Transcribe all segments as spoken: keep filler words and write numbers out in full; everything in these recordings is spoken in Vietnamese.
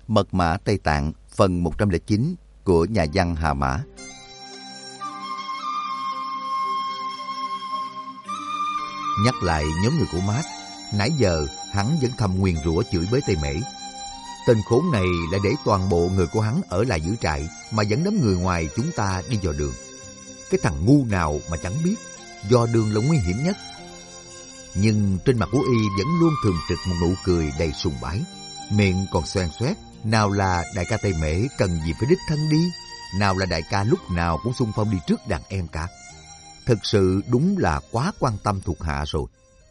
Mật mã Tây Tạng phần một trăm lẻ chín của nhà văn Hà Mã. Nhắc lại nhóm người của Mát, nãy giờ hắn vẫn thầm nguyền rủa chửi bới Tây Mễ. Tên khốn này lại để toàn bộ người của hắn ở lại giữ trại mà dẫn đám người ngoài chúng ta đi dò đường. Cái thằng ngu nào mà chẳng biết, dò đường là nguy hiểm nhất. Nhưng trên mặt của y vẫn luôn thường trực một nụ cười đầy sùng bái, miệng còn xoen xoét. Nào là đại ca Tây Mễ cần gì phải đích thân đi, nào là đại ca lúc nào cũng xung phong đi trước đàn em cả. Thực sự đúng là quá quan tâm thuộc hạ rồi.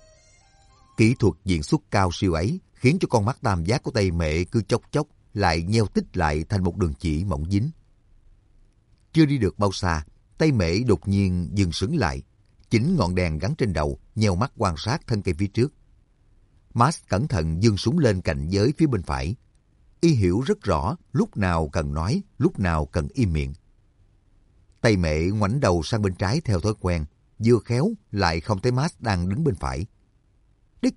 Kỹ thuật diễn xuất cao siêu ấy khiến cho con mắt tam giác của Tây Mễ cứ chốc chốc lại nheo tích lại thành một đường chỉ mỏng dính. Chưa đi được bao xa, Tây Mễ đột nhiên dừng sững lại, chỉnh ngọn đèn gắn trên đầu, nheo mắt quan sát thân cây phía trước. Max cẩn thận giương súng lên cạnh giới phía bên phải. Y hiểu rất rõ lúc nào cần nói, lúc nào cần im miệng. Tây Mễ ngoảnh đầu sang bên trái theo thói quen, vừa khéo lại không thấy Max đang đứng bên phải. Đích!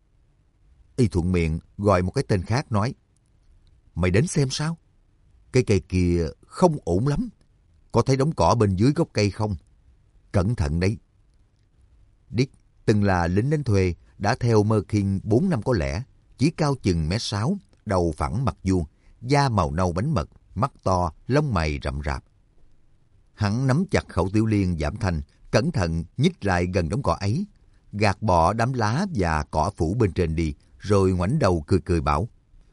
Y thuận miệng gọi một cái tên khác nói: Mày đến xem sao? Cái cây kia không ổn lắm. Có thấy đống cỏ bên dưới gốc cây không? Cẩn thận đấy. Đích từng là lính đánh thuê, đã theo Mơ Kinh bốn năm có lẽ, chỉ cao chừng mét sáu, đầu phẳng mặt vuông, da màu nâu bánh mật, mắt to, lông mày rậm rạp. Hắn nắm chặt khẩu tiểu liên giảm thanh, cẩn thận nhích lại gần đống cỏ ấy, gạt bỏ đám lá và cỏ phủ bên trên đi, rồi ngoảnh đầu cười cười bảo: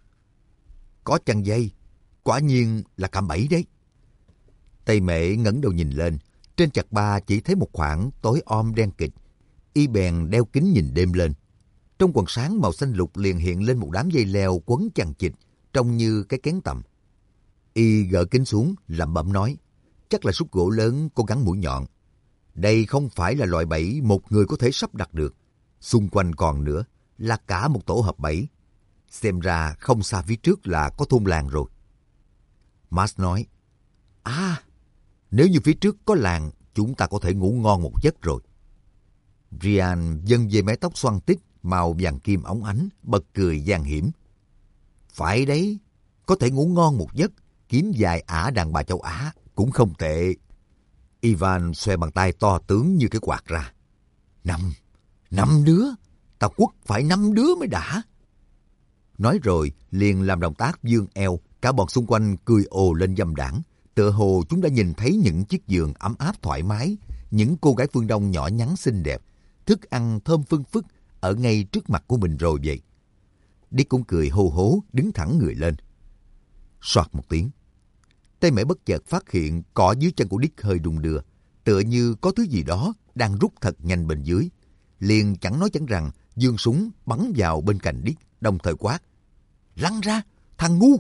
Có chằng dây, quả nhiên là cạm bẫy đấy. Tây Mễ ngẩng đầu nhìn lên, trên chặt ba chỉ thấy một khoảng tối om đen kịt. Y bèn đeo kính nhìn đêm lên. Trong quần sáng màu xanh lục liền hiện lên một đám dây leo quấn chằng chịt, trông như cái kén tầm. Y gỡ kính xuống, lẩm bẩm nói: Chắc là xúc gỗ lớn có gắn mũi nhọn. Đây không phải là loại bẫy một người có thể sắp đặt được. Xung quanh còn nữa là cả một tổ hợp bẫy. Xem ra không xa phía trước là có thôn làng rồi. Max nói: À, nếu như phía trước có làng, chúng ta có thể ngủ ngon một giấc rồi. Ryan dâng về mái tóc xoăn tít màu vàng kim óng ánh, bật cười gian hiểm. Phải đấy, có thể ngủ ngon một giấc, kiếm vài ả đàn bà châu Á cũng không tệ. Ivan xoe bàn tay to tướng như cái quạt ra. Năm, năm đứa, tao quất phải năm đứa mới đã. Nói rồi liền làm động tác vươn eo, cả bọn xung quanh cười ồ lên dâm đãng, tựa hồ chúng đã nhìn thấy những chiếc giường ấm áp thoải mái, những cô gái phương Đông nhỏ nhắn xinh đẹp, thức ăn thơm phưng phức ở ngay trước mặt của mình rồi vậy. Dick cũng cười hô hố, đứng thẳng người lên. Soạt một tiếng, Tây Mễ bất chợt phát hiện cỏ dưới chân của Dick hơi đung đưa, tựa như có thứ gì đó đang rút thật nhanh bên dưới. Liền chẳng nói chẳng rằng, giương súng bắn vào bên cạnh Dick, đồng thời quát: Lăn ra, thằng ngu!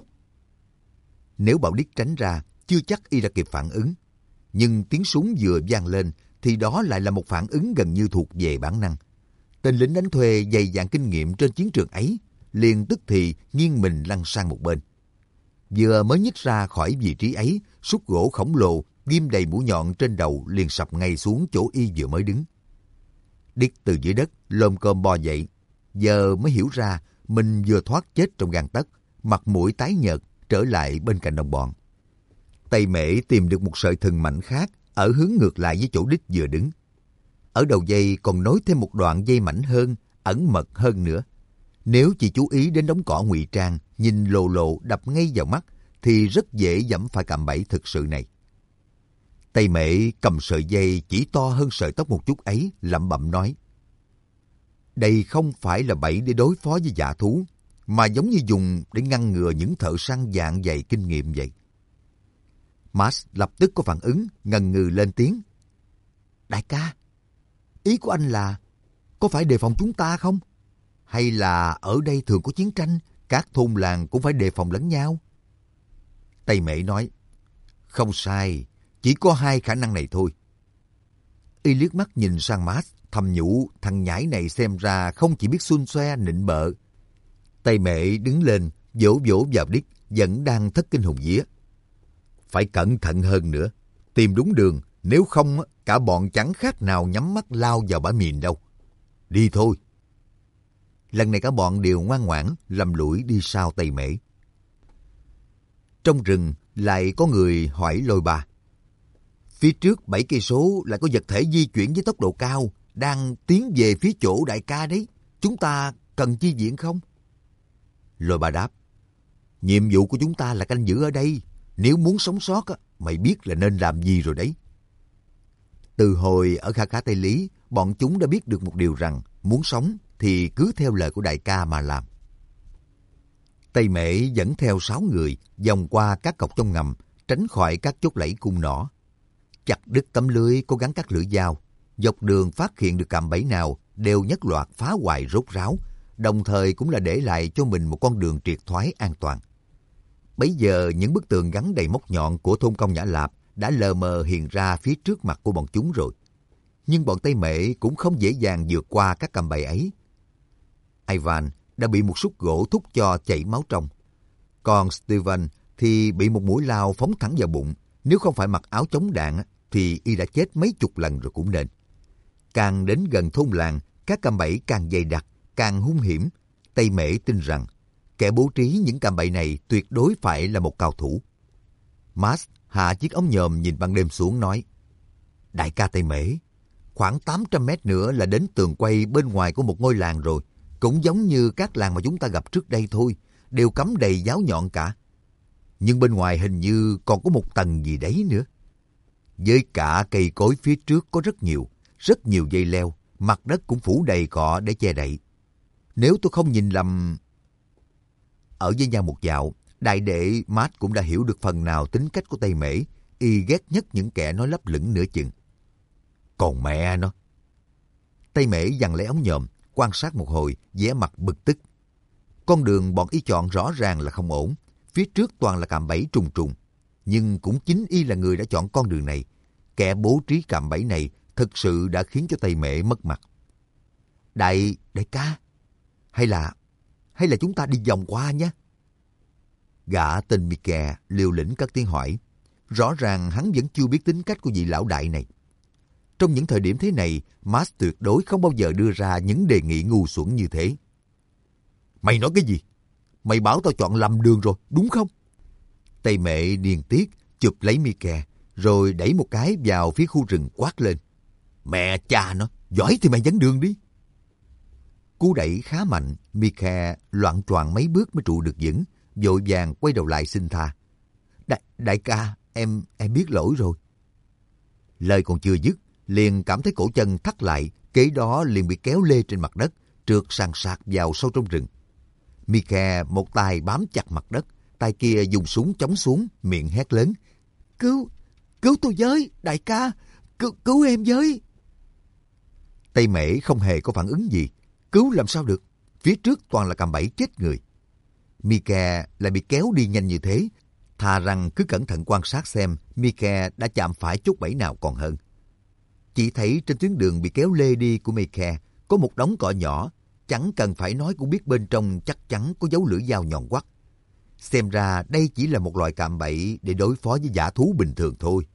Nếu bảo Dick tránh ra, chưa chắc y đã kịp phản ứng. Nhưng tiếng súng vừa vang lên, thì đó lại là một phản ứng gần như thuộc về bản năng. Tên lính đánh thuê dày dạn kinh nghiệm trên chiến trường ấy, liền tức thì nghiêng mình lăn sang một bên. Vừa mới nhích ra khỏi vị trí ấy, xúc gỗ khổng lồ, ghim đầy mũi nhọn trên đầu liền sập ngay xuống chỗ y vừa mới đứng. Dick từ dưới đất lồm cồm bò dậy, giờ mới hiểu ra mình vừa thoát chết trong gang tấc, mặt mũi tái nhợt trở lại bên cạnh đồng bọn. Tây Mễ tìm được một sợi thừng mảnh khác ở hướng ngược lại với chỗ Dick vừa đứng. Ở đầu dây còn nối thêm một đoạn dây mảnh hơn, ẩn mật hơn nữa. Nếu chỉ chú ý đến đống cỏ ngụy trang, nhìn lồ lộ đập ngay vào mắt, thì rất dễ dẫm phải cạm bẫy thực sự này. Tây Mễ cầm sợi dây chỉ to hơn sợi tóc một chút ấy, lẩm bẩm nói: Đây không phải là bẫy để đối phó với dã thú, mà giống như dùng để ngăn ngừa những thợ săn dạng dày kinh nghiệm vậy. Max lập tức có phản ứng, ngần ngừ lên tiếng: Đại ca, ý của anh là có phải đề phòng chúng ta không? Hay là ở đây thường có chiến tranh, các thôn làng cũng phải đề phòng lẫn nhau? Tây Mễ nói: Không sai, chỉ có hai khả năng này thôi. Y liếc mắt nhìn sang Max, thầm nhủ thằng nhãi này xem ra không chỉ biết xun xoe nịnh bợ. Tây Mễ đứng lên, vỗ vỗ vào Dick vẫn đang thất kinh hồn vía. Phải cẩn thận hơn nữa, tìm đúng đường, nếu không cả bọn chẳng khác nào nhắm mắt lao vào bãi mìn đâu. Đi thôi. Lần này cả bọn đều ngoan ngoãn lầm lũi đi sau Tây Mễ. Trong rừng lại có người hỏi Lôi Ba. Phía trước bảy cây số lại có vật thể di chuyển với tốc độ cao, đang tiến về phía chỗ đại ca đấy. Chúng ta cần chi viện không? Lôi Ba đáp. Nhiệm vụ của chúng ta là canh giữ ở đây. Nếu muốn sống sót, mày biết là nên làm gì rồi đấy. Từ hồi ở Kha Khá Tây Lý, bọn chúng đã biết được một điều rằng muốn sống thì cứ theo lời của đại ca mà làm. Tây Mễ dẫn theo sáu người vòng qua các cọc trong ngầm, tránh khỏi các chốt lẫy cung nỏ. Chặt đứt tấm lưới có gắn các lưỡi dao, dọc đường phát hiện được cạm bẫy nào đều nhất loạt phá hoại rốt ráo, đồng thời cũng là để lại cho mình một con đường triệt thoái an toàn. Bấy giờ những bức tường gắn đầy móc nhọn của thôn Công Nhã Lạp đã lờ mờ hiện ra phía trước mặt của bọn chúng rồi. Nhưng bọn Tây Mễ cũng không dễ dàng vượt qua các cạm bẫy ấy. Ivan đã bị một xúc gỗ thúc cho chảy máu trong. Còn Steven thì bị một mũi lao phóng thẳng vào bụng. Nếu không phải mặc áo chống đạn thì y đã chết mấy chục lần rồi cũng nên. Càng đến gần thôn làng, các cạm bẫy càng dày đặc, càng hung hiểm. Tây Mễ tin rằng kẻ bố trí những cạm bẫy này tuyệt đối phải là một cao thủ. Max hạ chiếc ống nhòm nhìn ban đêm xuống nói: Đại ca Tây Mễ, khoảng tám trăm mét nữa là đến tường quay bên ngoài của một ngôi làng rồi. Cũng giống như các làng mà chúng ta gặp trước đây thôi, đều cắm đầy giáo nhọn cả. Nhưng bên ngoài hình như còn có một tầng gì đấy nữa. Với cả cây cối phía trước có rất nhiều, rất nhiều dây leo, mặt đất cũng phủ đầy cỏ để che đậy. Nếu tôi không nhìn lầm... Ở với nhau một dạo, đại đệ Matt cũng đã hiểu được phần nào tính cách của Tây Mễ. Y ghét nhất những kẻ nói lấp lửng nửa chừng. Còn mẹ nó! Tây Mễ giằng lấy ống nhòm, quan sát một hồi, vẻ mặt bực tức. Con đường bọn y chọn rõ ràng là không ổn. Phía trước toàn là cạm bẫy trùng trùng. Nhưng cũng chính y là người đã chọn con đường này. Kẻ bố trí cạm bẫy này thực sự đã khiến cho Tây Mễ mất mặt. Đại, đại ca, hay là, hay là chúng ta đi vòng qua nhé? Gã tên Mike liều lĩnh cất tiếng hỏi. Rõ ràng hắn vẫn chưa biết tính cách của vị lão đại này. Trong những thời điểm thế này, Max tuyệt đối không bao giờ đưa ra những đề nghị ngu xuẩn như thế. Mày nói cái gì? Mày bảo tao chọn lầm đường rồi, đúng không? Tây Mễ điên tiết, chụp lấy Mike, rồi đẩy một cái vào phía khu rừng quát lên. Mẹ cha nó, giỏi thì mày dẫn đường đi. Cú đẩy khá mạnh, Mike loạng choạng mấy bước mới trụ được vững, vội vàng quay đầu lại xin tha. Đại, đại ca, em em biết lỗi rồi. Lời còn chưa dứt, liền cảm thấy cổ chân thắt lại, kế đó liền bị kéo lê trên mặt đất, trượt sàn sạt vào sâu trong rừng. Mike một tay bám chặt mặt đất, tay kia dùng súng chống xuống, miệng hét lớn. Cứu, cứu tôi với, đại ca, cứu, cứu em với. Tây Mễ không hề có phản ứng gì, cứu làm sao được, phía trước toàn là cạm bẫy chết người. Mike lại bị kéo đi nhanh như thế, thà rằng cứ cẩn thận quan sát xem Mike đã chạm phải chốt bẫy nào còn hơn. Chỉ thấy trên tuyến đường bị kéo lê đi của Mike có một đống cỏ nhỏ, chẳng cần phải nói cũng biết bên trong chắc chắn có dấu lưỡi dao nhọn quắt. Xem ra đây chỉ là một loại cạm bẫy để đối phó với dã thú bình thường thôi.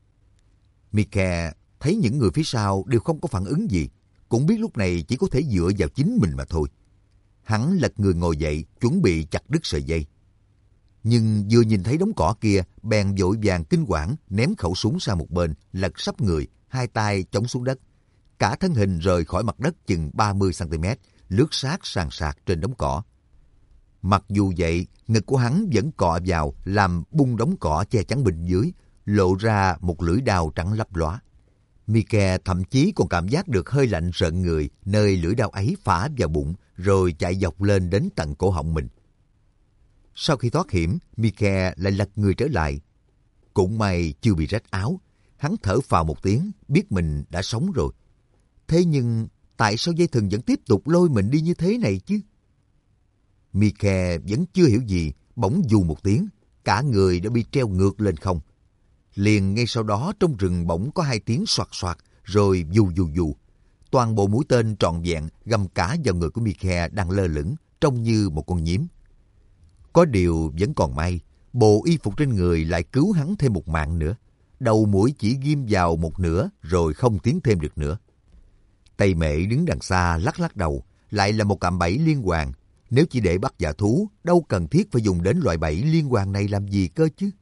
Mike thấy những người phía sau đều không có phản ứng gì, cũng biết lúc này chỉ có thể dựa vào chính mình mà thôi. Hắn lật người ngồi dậy, chuẩn bị chặt đứt sợi dây. Nhưng vừa nhìn thấy đống cỏ kia, bèn vội vàng kinh quản ném khẩu súng sang một bên, lật sấp người, hai tay chống xuống đất. Cả thân hình rời khỏi mặt đất chừng ba mươi xăng ti mét, lướt sát sàn sạt trên đống cỏ. Mặc dù vậy, ngực của hắn vẫn cọ vào, làm bung đống cỏ che chắn bên dưới, lộ ra một lưỡi đao trắng lấp lóa. Mike thậm chí còn cảm giác được hơi lạnh rợn người nơi lưỡi đao ấy phả vào bụng, rồi chạy dọc lên đến tận cổ họng mình. Sau khi thoát hiểm, Mike lại lật người trở lại. Cũng may chưa bị rách áo, hắn thở phào một tiếng, biết mình đã sống rồi. Thế nhưng tại sao dây thừng vẫn tiếp tục lôi mình đi như thế này chứ? Mike vẫn chưa hiểu gì, bỗng dù một tiếng, cả người đã bị treo ngược lên không. Liền ngay sau đó trong rừng bỗng có hai tiếng soạt soạt, rồi dù dù dù. Toàn bộ mũi tên trọn vẹn găm cả vào người của Mike đang lơ lửng, trông như một con nhím. Có điều vẫn còn may, bộ y phục trên người lại cứu hắn thêm một mạng nữa. Đầu mũi chỉ ghim vào một nửa rồi không tiến thêm được nữa. Tây Mễ đứng đằng xa lắc lắc đầu, lại là một cạm bẫy liên hoàn. Nếu chỉ để bắt giả thú, đâu cần thiết phải dùng đến loại bẫy liên hoàn này làm gì cơ chứ?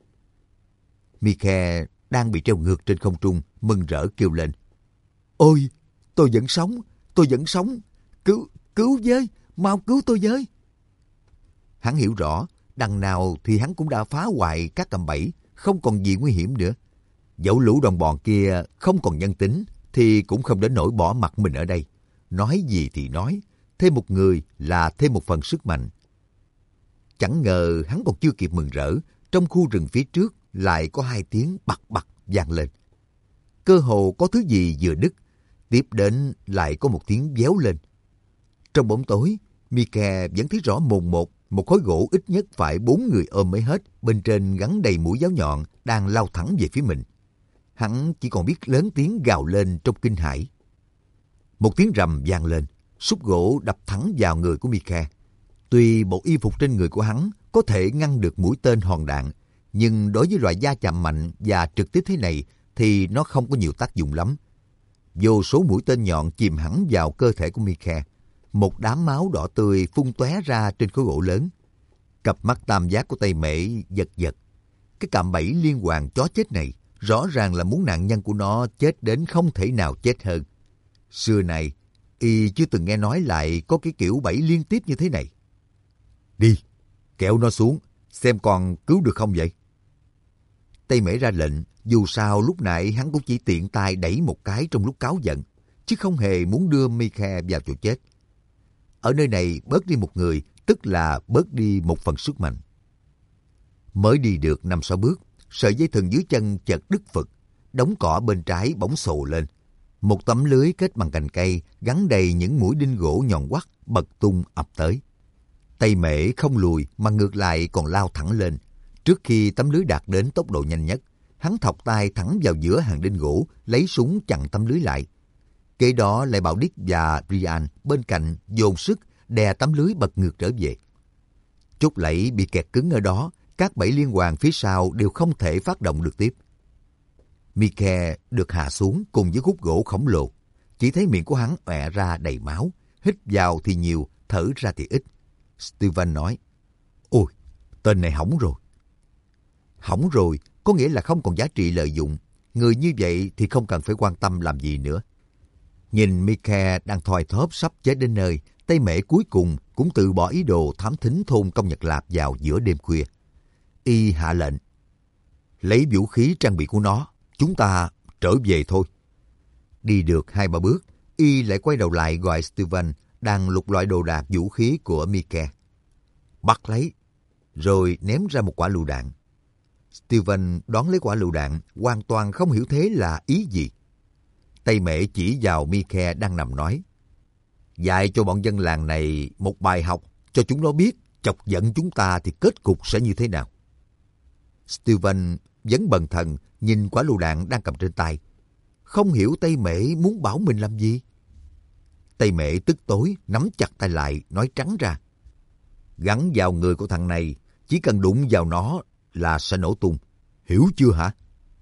Mike đang bị treo ngược trên không trung, mừng rỡ kêu lên. Ôi, tôi vẫn sống, tôi vẫn sống. Cứu, cứu với, mau cứu tôi với. Hắn hiểu rõ, đằng nào thì hắn cũng đã phá hoại các cạm bẫy, không còn gì nguy hiểm nữa. Dẫu lũ đồng bọn kia không còn nhân tính, thì cũng không đến nỗi bỏ mặt mình ở đây. Nói gì thì nói, thêm một người là thêm một phần sức mạnh. Chẳng ngờ hắn còn chưa kịp mừng rỡ, trong khu rừng phía trước lại có hai tiếng bặt bặt vang lên. Cơ hồ có thứ gì vừa đứt, tiếp đến lại có một tiếng véo lên. Trong bóng tối, Mike vẫn thấy rõ mồn một, một khối gỗ ít nhất phải bốn người ôm mới hết, bên trên gắn đầy mũi giáo nhọn đang lao thẳng về phía mình. Hắn chỉ còn biết lớn tiếng gào lên trong kinh hãi. Một tiếng rầm vang lên, xúc gỗ đập thẳng vào người của Mike. Tuy bộ y phục trên người của hắn có thể ngăn được mũi tên hòn đạn, nhưng đối với loại da chạm mạnh và trực tiếp thế này thì nó không có nhiều tác dụng lắm. Vô số mũi tên nhọn chìm hẳn vào cơ thể của Mike. Một đám máu đỏ tươi phun tóe ra trên khối gỗ lớn. Cặp mắt tam giác của Tây Mễ giật giật. Cái cạm bẫy liên hoàn chó chết này rõ ràng là muốn nạn nhân của nó chết đến không thể nào chết hơn. Xưa này, y chưa từng nghe nói lại có cái kiểu bẫy liên tiếp như thế này. Đi, kéo nó xuống, xem còn cứu được không vậy? Tây Mễ ra lệnh, dù sao lúc nãy hắn cũng chỉ tiện tay đẩy một cái trong lúc cáu giận, chứ không hề muốn đưa Mike vào chỗ chết. Ở nơi này bớt đi một người, tức là bớt đi một phần sức mạnh. Mới đi được năm sáu bước, sợi dây thừng dưới chân chợt đứt phực, đống cỏ bên trái bỗng xồ lên. Một tấm lưới kết bằng cành cây gắn đầy những mũi đinh gỗ nhọn quắt bật tung ập tới. Tây Mễ không lùi mà ngược lại còn lao thẳng lên. Trước khi tấm lưới đạt đến tốc độ nhanh nhất, hắn thọc tay thẳng vào giữa hàng đinh gỗ, lấy súng chặn tấm lưới lại. Kế đó lại bảo Dick và Ryan bên cạnh dồn sức đè tấm lưới bật ngược trở về. Chốt lẫy bị kẹt cứng ở đó, các bẫy liên hoàn phía sau đều không thể phát động được tiếp. Mike được hạ xuống cùng với khúc gỗ khổng lồ. Chỉ thấy miệng của hắn ọe ra đầy máu, hít vào thì nhiều, thở ra thì ít. Steven nói, ôi, tên này hỏng rồi. Hỏng rồi có nghĩa là không còn giá trị lợi dụng. Người như vậy thì không cần phải quan tâm làm gì nữa. Nhìn Mike đang thoi thóp sắp chết đến nơi, Tây Mễ cuối cùng cũng từ bỏ ý đồ thám thính thôn Công Nhật Lạp vào giữa đêm khuya. Y hạ lệnh, lấy vũ khí trang bị của nó, chúng ta trở về thôi. Đi được hai ba bước, Y lại quay đầu lại gọi Steven đang lục loại đồ đạc vũ khí của Mike. Bắt lấy, rồi ném ra một quả lựu đạn. Steven đón lấy quả lựu đạn, hoàn toàn không hiểu thế là ý gì. Tây Mễ chỉ vào Mike đang nằm nói, dạy cho bọn dân làng này một bài học, cho chúng nó biết chọc giận chúng ta thì kết cục sẽ như thế nào. Steven vẫn bần thần nhìn quả lựu đạn đang cầm trên tay. Không hiểu Tây Mễ muốn bảo mình làm gì. Tây Mễ tức tối nắm chặt tay lại, nói trắng ra, gắn vào người của thằng này, chỉ cần đụng vào nó là sẽ nổ tung. Hiểu chưa hả?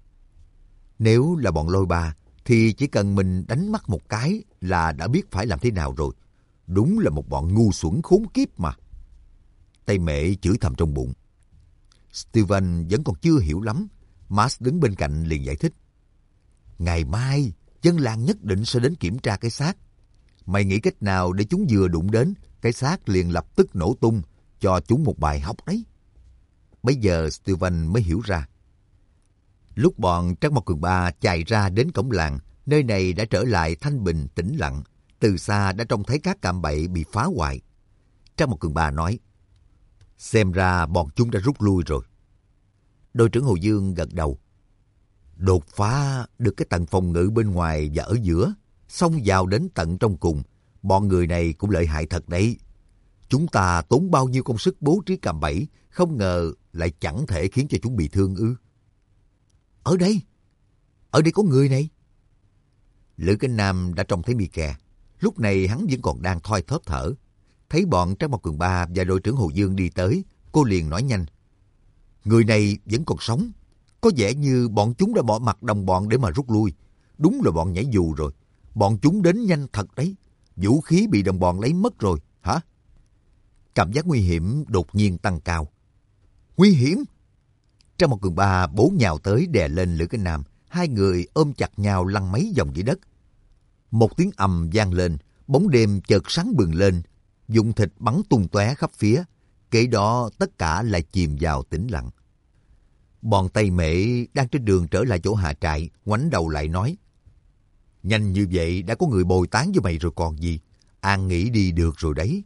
Nếu là bọn Lôi Ba thì chỉ cần mình đánh mắt một cái là đã biết phải làm thế nào rồi. Đúng là một bọn ngu xuẩn khốn kiếp mà. Tây Mễ chửi thầm trong bụng. Steven vẫn còn chưa hiểu lắm. Max đứng bên cạnh liền giải thích. Ngày mai, dân làng nhất định sẽ đến kiểm tra cái xác. Mày nghĩ cách nào để chúng vừa đụng đến, cái xác liền lập tức nổ tung, cho chúng một bài học đấy. Bây giờ Steven mới hiểu ra. Lúc bọn Trắc Mộc Cường Ba chạy ra đến cổng làng, nơi này đã trở lại thanh bình tĩnh lặng. Từ xa đã trông thấy các cạm bẫy bị phá hoại. Trắc Mộc Cường Ba nói, xem ra bọn chúng đã rút lui rồi. Đội trưởng Hồ Dương gật đầu. Đột phá được cái tầng phòng ngự bên ngoài và ở giữa, xông vào đến tận trong cùng. Bọn người này cũng lợi hại thật đấy. Chúng ta tốn bao nhiêu công sức bố trí cạm bẫy, không ngờ lại chẳng thể khiến cho chúng bị thương ư. Ở đây, ở đây có người này. Lữ Kinh Nam đã trông thấy Mike. Lúc này hắn vẫn còn đang thoi thóp thở. Thấy bọn Trác Mộc Cường Ba và đội trưởng Hồ Dương đi tới, cô liền nói nhanh. Người này vẫn còn sống. Có vẻ như bọn chúng đã bỏ mặt đồng bọn để mà rút lui. Đúng là bọn nhảy dù rồi. Bọn chúng đến nhanh thật đấy. Vũ khí bị đồng bọn lấy mất rồi, hả? Cảm giác nguy hiểm đột nhiên tăng cao. Nguy hiểm! Trang một cường ba bổ nhào tới đè lên Lữ Cái Nam, hai người ôm chặt nhau lăn mấy vòng dưới đất. Một tiếng ầm vang lên, bóng đêm chợt sáng bừng lên, dụng thịt bắn tung tóe khắp phía. Kế đó tất cả lại chìm vào tĩnh lặng. Bọn Tây Mễ đang trên đường trở lại chỗ hạ trại, ngoảnh đầu lại nói: nhanh như vậy đã có người bồi tán với mày rồi còn gì, an nghỉ đi được rồi đấy.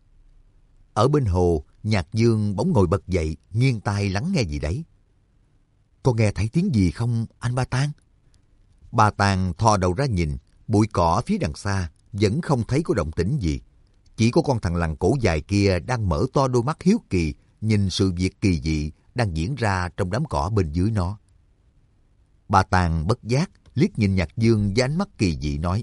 Ở bên hồ, Nhạc Dương bỗng ngồi bật dậy, nghiêng tai lắng nghe gì đấy. Có nghe thấy tiếng gì không, anh Ba Tang? Ba Tang thò đầu ra nhìn, bụi cỏ phía đằng xa vẫn không thấy có động tĩnh gì. Chỉ có con thằng lằn cổ dài kia đang mở to đôi mắt hiếu kỳ, nhìn sự việc kỳ dị đang diễn ra trong đám cỏ bên dưới nó. Ba Tang bất giác liếc nhìn Nhạc Dương với ánh mắt kỳ dị nói: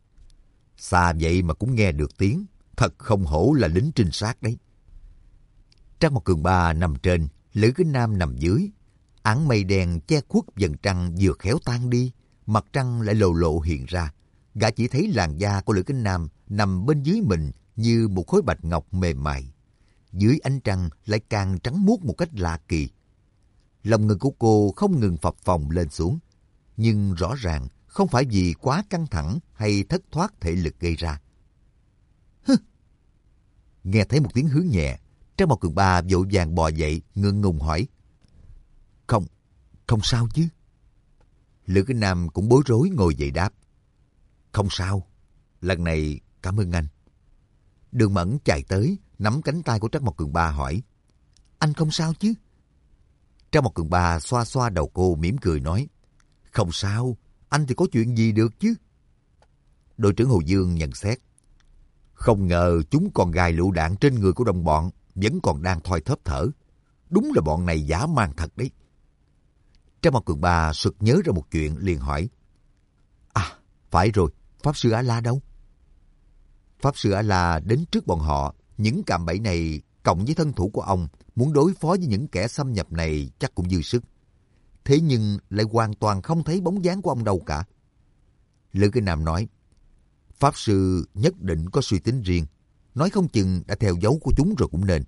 xa vậy mà cũng nghe được tiếng, thật không hổ là lính trinh sát đấy. Trang một cường ba nằm trên, Lữ Cái Nam nằm dưới. Áng mây đen che khuất vầng trăng vừa khéo tan đi, mặt trăng lại lồ lộ hiện ra. Gã chỉ thấy làn da của Lữ Cái Nam nằm bên dưới mình như một khối bạch ngọc mềm mại. Dưới ánh trăng lại càng trắng muốt một cách lạ kỳ. Lòng ngực của cô không ngừng phập phồng lên xuống, nhưng rõ ràng không phải vì quá căng thẳng hay thất thoát thể lực gây ra. Hứ! Nghe thấy một tiếng hứ nhẹ, Trang Bảo Cường Ba vội vàng bò dậy, ngượng ngùng hỏi: Không, không sao chứ? Lữ Cái Nam cũng bối rối ngồi dậy đáp: Không sao, lần này cảm ơn anh. Đường Mẫn chạy tới, nắm cánh tay của Trang Bảo Cường Ba hỏi: Anh không sao chứ? Trang Bảo Cường Ba xoa xoa đầu cô mỉm cười nói: Không sao, anh thì có chuyện gì được chứ? Đội trưởng Hồ Dương nhận xét: Không ngờ chúng còn gài lựu đạn trên người của đồng bọn, vẫn còn đang thoi thóp thở. Đúng là bọn này dã man thật đấy. Trang Bảo Cường Ba sực nhớ ra một chuyện, liền hỏi: À, phải rồi, Pháp Sư A-la đâu? Pháp Sư A-la đến trước bọn họ, những cạm bẫy này cộng với thân thủ của ông, muốn đối phó với những kẻ xâm nhập này chắc cũng dư sức. Thế nhưng lại hoàn toàn không thấy bóng dáng của ông đâu cả. Lữ Cái Nam nói: Pháp Sư nhất định có suy tính riêng, nói không chừng đã theo dấu của chúng rồi cũng nên.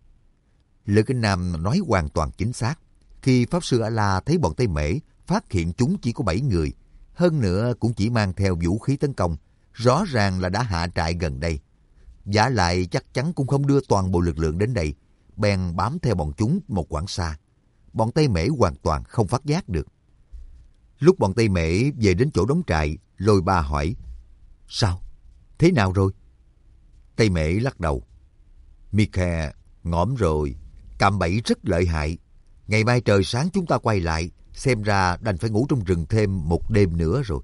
Lữ Cái Nam nói hoàn toàn chính xác. Khi Pháp Sư A-la thấy bọn Tây Mễ phát hiện chúng chỉ có bảy người, hơn nữa cũng chỉ mang theo vũ khí tấn công, rõ ràng là đã hạ trại gần đây. Vả lại chắc chắn cũng không đưa toàn bộ lực lượng đến đây, bèn bám theo bọn chúng một quãng xa. Bọn Tây Mễ hoàn toàn không phát giác được. Lúc bọn Tây Mễ về đến chỗ đóng trại, Lôi Ba hỏi: Sao? Thế nào rồi? Tây Mễ lắc đầu: Mika, ngõm rồi, cạm bẫy rất lợi hại. Ngày mai trời sáng chúng ta quay lại, xem ra đành phải ngủ trong rừng thêm một đêm nữa rồi.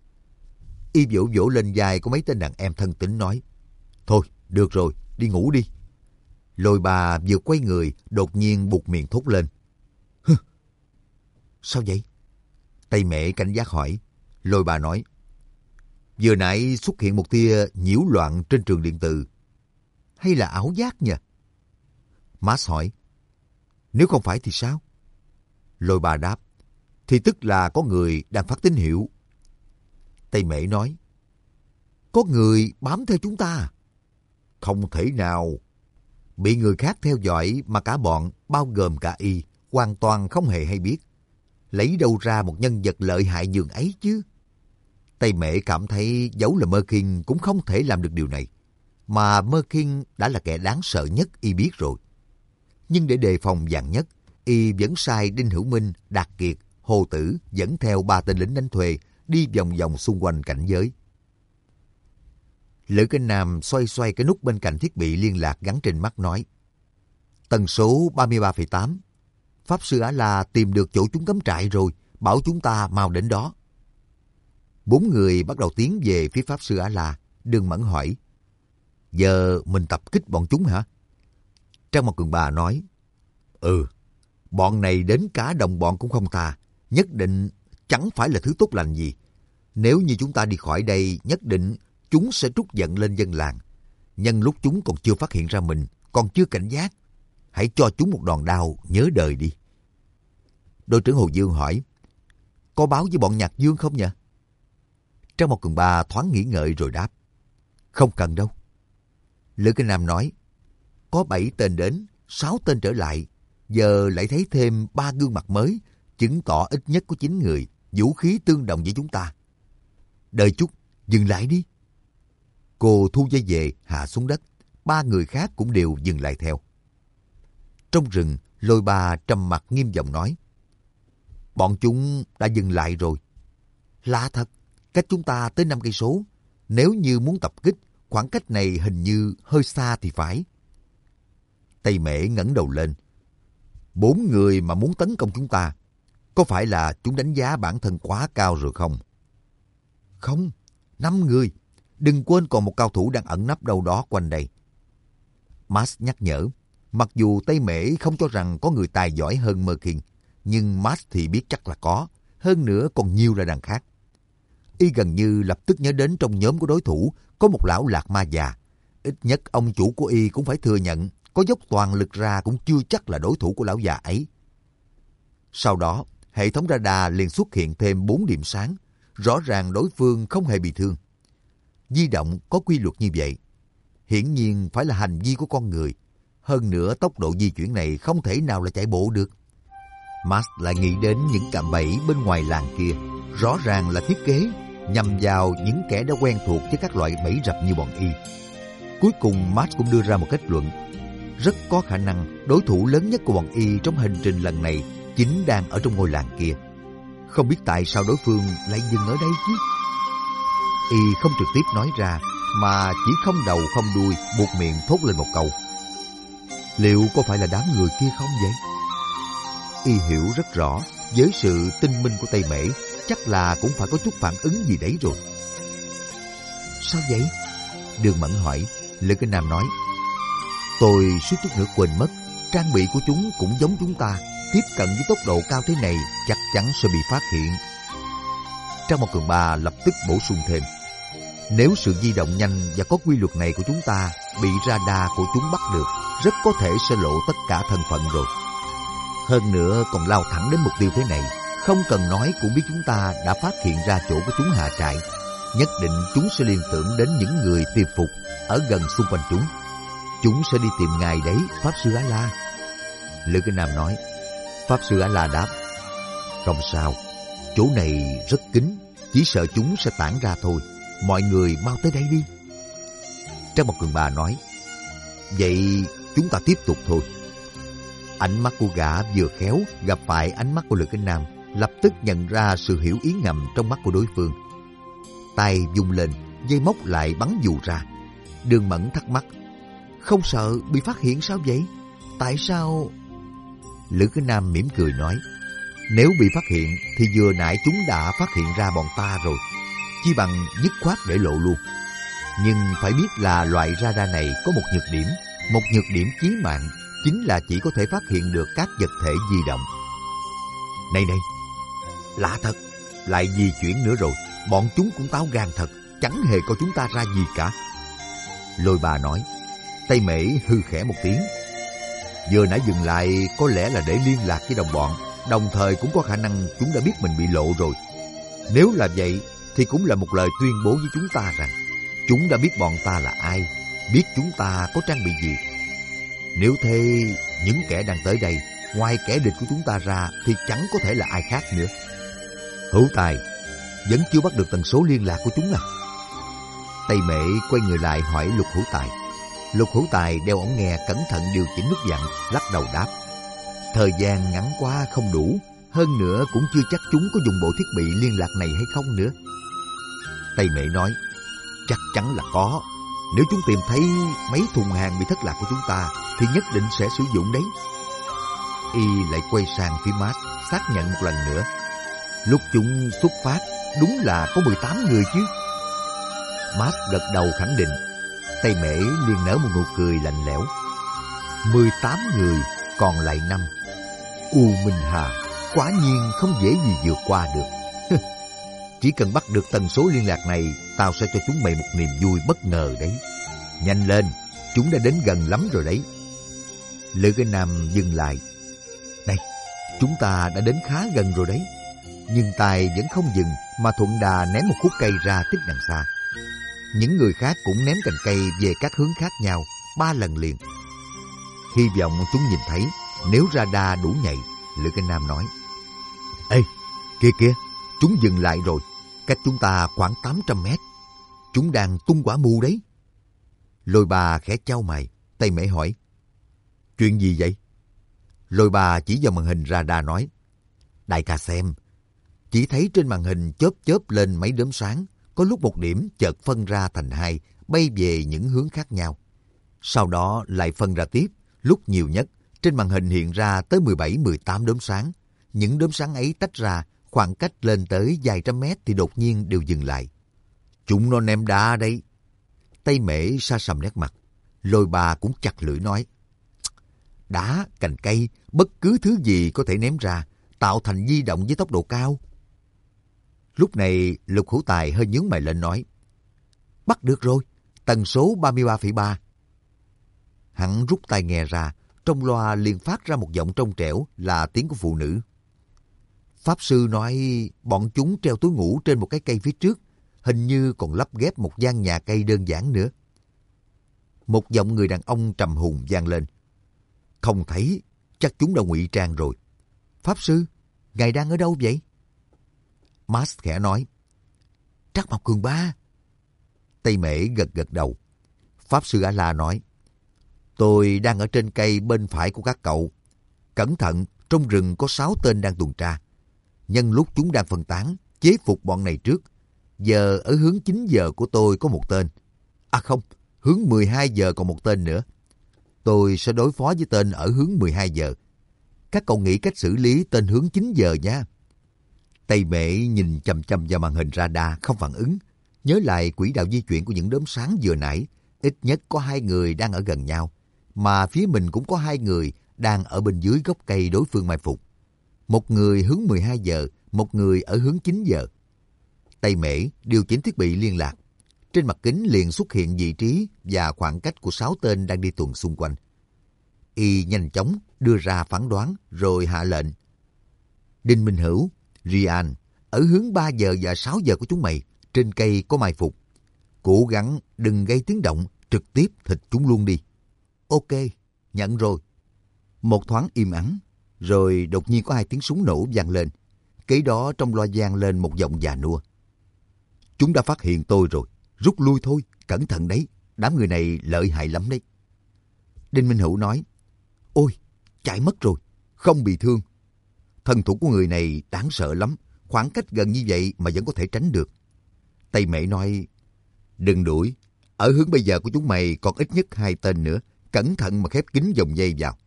Y vỗ vỗ lên vai của mấy tên đàn em thân tín nói: Thôi, được rồi, đi ngủ đi. Lôi Ba vừa quay người, đột nhiên buột miệng thốt lên: Hừ! Sao vậy? Tây Mễ cảnh giác hỏi. Lôi Ba nói: Vừa nãy xuất hiện một tia nhiễu loạn trên trường điện tử. Hay là ảo giác nhỉ? Max hỏi: Nếu không phải thì sao? Lôi Ba đáp: Thì tức là có người đang phát tín hiệu. Tây Mễ nói: Có người bám theo chúng ta? Không thể nào. Bị người khác theo dõi mà cả bọn, bao gồm cả y, hoàn toàn không hề hay biết. Lấy đâu ra một nhân vật lợi hại nhường ấy chứ? Tây Mễ cảm thấy dẫu là Merkin cũng không thể làm được điều này. Mà Merkin đã là kẻ đáng sợ nhất y biết rồi. Nhưng để đề phòng vạn nhất, y vẫn sai Đinh Hữu Minh, Đạt Kiệt, Hồ Tử dẫn theo ba tên lính đánh thuê đi vòng vòng xung quanh cảnh giới. Lữ Cái Nam xoay xoay cái nút bên cạnh thiết bị liên lạc gắn trên mắt nói: Tần số ba mươi ba phẩy tám. Pháp Sư A-la tìm được chỗ chúng cắm trại rồi, bảo chúng ta mau đến đó. Bốn người bắt đầu tiến về phía Pháp Sư A-la. Đường Mẫn hỏi: Giờ mình tập kích bọn chúng hả? Trang Mộc Cường Bà nói: Ừ, bọn này đến cả đồng bọn cũng không tha, nhất định chẳng phải là thứ tốt lành gì. Nếu như chúng ta đi khỏi đây, nhất định chúng sẽ trút giận lên dân làng. Nhân lúc chúng còn chưa phát hiện ra mình, còn chưa cảnh giác, hãy cho chúng một đòn đao nhớ đời đi. Đội trưởng Hồ Dương hỏi: Có báo với bọn Nhạc Dương không nhỉ? Trang Mộc Cường Ba thoáng nghĩ ngợi rồi đáp: Không cần đâu. Lữ Cái Nam nói: có bảy tên đến, sáu tên trở lại. Giờ lại thấy thêm ba gương mặt mới, chứng tỏ ít nhất có chín người, vũ khí tương đồng với chúng ta. Đợi chút, dừng lại đi. Cô thu dây về, hạ xuống đất. Ba người khác cũng đều dừng lại theo. Trong rừng, Lôi Ba trầm mặt nghiêm giọng nói. Bọn chúng đã dừng lại rồi. Lạ thật, cách chúng ta tới năm cây số. Nếu như muốn tập kích, khoảng cách này hình như hơi xa thì phải. Tây Mễ ngẩng đầu lên. Bốn người mà muốn tấn công chúng ta, có phải là chúng đánh giá bản thân quá cao rồi không? Không, năm người. Đừng quên còn một cao thủ đang ẩn nấp đâu đó quanh đây. Max nhắc nhở. Mặc dù Tây Mễ không cho rằng có người tài giỏi hơn Mơ Khiên, nhưng Max thì biết chắc là có. Hơn nữa còn nhiều là đằng khác. Y gần như lập tức nhớ đến trong nhóm của đối thủ có một lão lạc ma già. Ít nhất ông chủ của Y cũng phải thừa nhận có dốc toàn lực ra cũng chưa chắc là đối thủ của lão già ấy. Sau đó, hệ thống radar liền xuất hiện thêm bốn điểm sáng. Rõ ràng đối phương không hề bị thương. Di động có quy luật như vậy. Hiển nhiên phải là hành vi của con người. Hơn nữa tốc độ di chuyển này không thể nào là chạy bộ được. Max lại nghĩ đến những cạm bẫy bên ngoài làng kia. Rõ ràng là thiết kế nhằm vào những kẻ đã quen thuộc với các loại bẫy rập như bọn Y. Cuối cùng Max cũng đưa ra một kết luận. Rất có khả năng đối thủ lớn nhất của bọn Y trong hành trình lần này chính đang ở trong ngôi làng kia. Không biết tại sao đối phương lại dừng ở đây chứ? Y không trực tiếp nói ra, mà chỉ không đầu không đuôi buột miệng thốt lên một câu. Liệu có phải là đám người kia không vậy? Y hiểu rất rõ, với sự tinh minh của Tây Mễ, chắc là cũng phải có chút phản ứng gì đấy rồi. Sao vậy? Đường Mẫn hỏi. Lữ Kinh Nam nói. Tôi suýt chút nữa quên mất, trang bị của chúng cũng giống chúng ta. Tiếp cận với tốc độ cao thế này chắc chắn sẽ bị phát hiện. Trang Một Cường Ba lập tức bổ sung thêm. Nếu sự di động nhanh và có quy luật này của chúng ta bị radar của chúng bắt được, rất có thể sẽ lộ tất cả thân phận rồi. Hơn nữa còn lao thẳng đến mục tiêu thế này, không cần nói cũng biết chúng ta đã phát hiện ra chỗ của chúng hạ trại. Nhất định chúng sẽ liên tưởng đến những người tiệp phục ở gần xung quanh chúng. Chúng sẽ đi tìm ngài đấy, Pháp Sư A-La. Lữ Kinh Nam nói. Pháp Sư A-La đáp. Không sao, chỗ này rất kín, chỉ sợ chúng sẽ tản ra thôi. Mọi người mau tới đây đi. Trang Một Cường Ba nói. Vậy chúng ta tiếp tục thôi. Ánh mắt của gã vừa khéo gặp phải ánh mắt của Lữ Kinh Nam, lập tức nhận ra sự hiểu ý ngầm trong mắt của đối phương. Tay vung lên, dây móc lại bắn dù ra. Đường Mẫn thắc mắc. Không sợ bị phát hiện sao vậy? Tại sao... Lữ Kinh Nam mỉm cười nói. Nếu bị phát hiện thì vừa nãy chúng đã phát hiện ra bọn ta rồi. Chi bằng dứt khoát để lộ luôn. Nhưng phải biết là loại radar này có một nhược điểm. Một nhược điểm chí mạng chính là chỉ có thể phát hiện được các vật thể di động. Này này, lạ thật, lại di chuyển nữa rồi. Bọn chúng cũng táo gan thật, chẳng hề coi chúng ta ra gì cả. Lôi Bà nói. Tây Mễ hư khẽ một tiếng. Vừa nãy dừng lại có lẽ là để liên lạc với đồng bọn, đồng thời cũng có khả năng chúng đã biết mình bị lộ rồi. Nếu là vậy thì cũng là một lời tuyên bố với chúng ta rằng chúng đã biết bọn ta là ai, biết chúng ta có trang bị gì. Nếu thế, những kẻ đang tới đây, ngoài kẻ địch của chúng ta ra thì chẳng có thể là ai khác nữa. Hữu Tài, vẫn chưa bắt được tần số liên lạc của chúng à? Tây Mễ quay người lại hỏi Lục Hữu Tài. Lục Hữu Tài đeo ống nghe cẩn thận điều chỉnh nút dặn, lắc đầu đáp. Thời gian ngắn quá không đủ, hơn nữa cũng chưa chắc chúng có dùng bộ thiết bị liên lạc này hay không nữa. Tây Mễ nói, chắc chắn là có. Nếu chúng tìm thấy mấy thùng hàng bị thất lạc của chúng ta thì nhất định sẽ sử dụng đấy. Y lại quay sang phía Max, xác nhận một lần nữa. Lúc chúng xuất phát đúng là có mười tám người chứ. Max gật đầu khẳng định. Tây Mễ liền nở một nụ cười lạnh lẽo. mười tám người, còn lại năm. U Minh Hà, quả nhiên không dễ gì vượt qua được. Chỉ cần bắt được tần số liên lạc này, tao sẽ cho chúng mày một niềm vui bất ngờ đấy. Nhanh lên, chúng đã đến gần lắm rồi đấy. Lữ Kinh Nam dừng lại. Này, chúng ta đã đến khá gần rồi đấy. Nhưng Tài vẫn không dừng, mà thuận đà ném một khúc cây ra tích đằng xa. Những người khác cũng ném cành cây về các hướng khác nhau, ba lần liền. Hy vọng chúng nhìn thấy, nếu radar đủ nhạy, Lữ Kinh Nam nói. Ê, kìa kìa, chúng dừng lại rồi, cách chúng ta khoảng tám trăm mét. Chúng đang tung quả mù đấy. Lôi Ba khẽ chau mày, Tây Mễ hỏi. Chuyện gì vậy? Lôi Ba chỉ vào màn hình radar nói. Đại ca xem, chỉ thấy trên màn hình chớp chớp lên mấy đốm sáng, có lúc một điểm chợt phân ra thành hai, bay về những hướng khác nhau. Sau đó lại phân ra tiếp, lúc nhiều nhất, trên màn hình hiện ra tới mười bảy mười tám đốm sáng. Những đốm sáng ấy tách ra, khoảng cách lên tới vài trăm mét thì đột nhiên đều dừng lại. Chúng nó ném đá đấy. Tây Mễ sa sầm nét mặt. Lôi Ba cũng chặt lưỡi nói. Đá, cành cây, bất cứ thứ gì có thể ném ra, tạo thành di động với tốc độ cao. Lúc này Lục Hữu Tài hơi nhướng mày lên nói. Bắt được rồi, tần số ba mươi ba phẩy ba. Hắn rút tai nghe ra, trong loa liền phát ra một giọng trong trẻo là tiếng của phụ nữ. Pháp sư nói bọn chúng treo túi ngủ trên một cái cây phía trước, hình như còn lắp ghép một gian nhà cây đơn giản nữa. Một giọng người đàn ông trầm hùng vang lên. Không thấy, chắc chúng đã ngụy trang rồi. Pháp sư, ngài đang ở đâu vậy? Max khẽ nói. Trắc Mộc Cường Ba. Tây Mễ gật gật đầu. Pháp sư A-la nói. Tôi đang ở trên cây bên phải của các cậu. Cẩn thận, trong rừng có sáu tên đang tuần tra. Nhân lúc chúng đang phân tán, chế phục bọn này trước. Giờ ở hướng chín giờ của tôi có một tên. À không, hướng mười hai giờ còn một tên nữa. Tôi sẽ đối phó với tên ở hướng mười hai giờ. Các cậu nghĩ cách xử lý tên hướng chín giờ nha. Tây Mễ nhìn chằm chằm vào màn hình radar không phản ứng. Nhớ lại quỹ đạo di chuyển của những đốm sáng vừa nãy. Ít nhất có hai người đang ở gần nhau. Mà phía mình cũng có hai người đang ở bên dưới gốc cây đối phương mai phục. Một người hướng mười hai giờ, một người ở hướng chín giờ. Tây Mễ điều chỉnh thiết bị liên lạc. Trên mặt kính liền xuất hiện vị trí và khoảng cách của sáu tên đang đi tuần xung quanh. Y nhanh chóng đưa ra phán đoán rồi hạ lệnh. Đinh Minh Hữu, Rian, ở hướng ba giờ và sáu giờ của chúng mày, trên cây có mai phục. Cố gắng đừng gây tiếng động, trực tiếp thịt chúng luôn đi. Ok, nhận rồi. Một thoáng im ắng, rồi đột nhiên có hai tiếng súng nổ vang lên. Kế đó trong loa vang lên một giọng già nua. Chúng đã phát hiện tôi rồi, rút lui thôi, cẩn thận đấy, đám người này lợi hại lắm đấy. Đinh Minh Hữu nói, ôi, chạy mất rồi, không bị thương. Thân thủ của người này đáng sợ lắm, khoảng cách gần như vậy mà vẫn có thể tránh được. Tây Mễ nói, đừng đuổi, ở hướng bây giờ của chúng mày còn ít nhất hai tên nữa, cẩn thận mà khép kín vòng dây vào.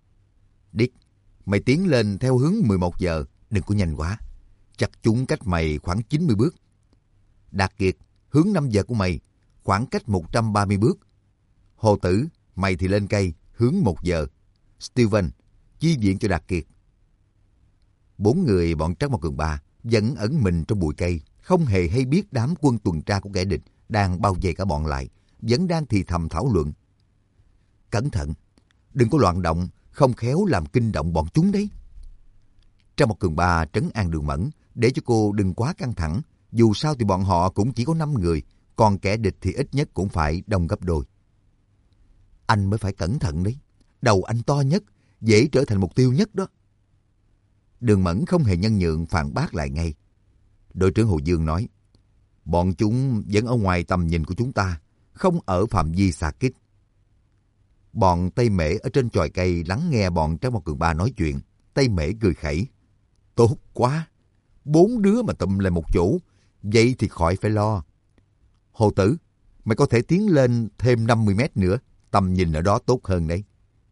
Dick, mày tiến lên theo hướng mười một giờ, đừng có nhanh quá, chắc chúng cách mày khoảng chín mươi bước. Đạt Kiệt, hướng năm giờ của mày, khoảng cách một trăm ba mươi bước. Hồ Tử, mày thì lên cây, hướng một giờ. Steven, chi viện cho Đạt Kiệt. Bốn người bọn Trắc Mộc Cường Ba vẫn ẩn mình trong bụi cây, không hề hay biết đám quân tuần tra của kẻ địch đang bao vây cả bọn lại, vẫn đang thì thầm thảo luận. Cẩn thận, đừng có loạn động, không khéo làm kinh động bọn chúng đấy. Trắc Mộc Cường Ba trấn an Đường Mẫn, để cho cô đừng quá căng thẳng, dù sao thì bọn họ cũng chỉ có năm người, còn kẻ địch thì ít nhất cũng phải đông gấp đôi. Anh mới phải cẩn thận đấy, đầu anh to nhất, dễ trở thành mục tiêu nhất đó. Đường Mẫn không hề nhân nhượng phản bác lại ngay. Đội trưởng Hồ Dương nói, bọn chúng vẫn ở ngoài tầm nhìn của chúng ta, không ở phạm vi xạ kích. Bọn Tây Mễ ở trên chòi cây lắng nghe bọn Trắc Mộc Cường Ba nói chuyện. Tây Mễ cười khẩy. Tốt quá, bốn đứa mà tụm lại một chỗ, vậy thì khỏi phải lo. Hồ Tử, mày có thể tiến lên thêm năm mươi mét nữa, tầm nhìn ở đó tốt hơn đấy.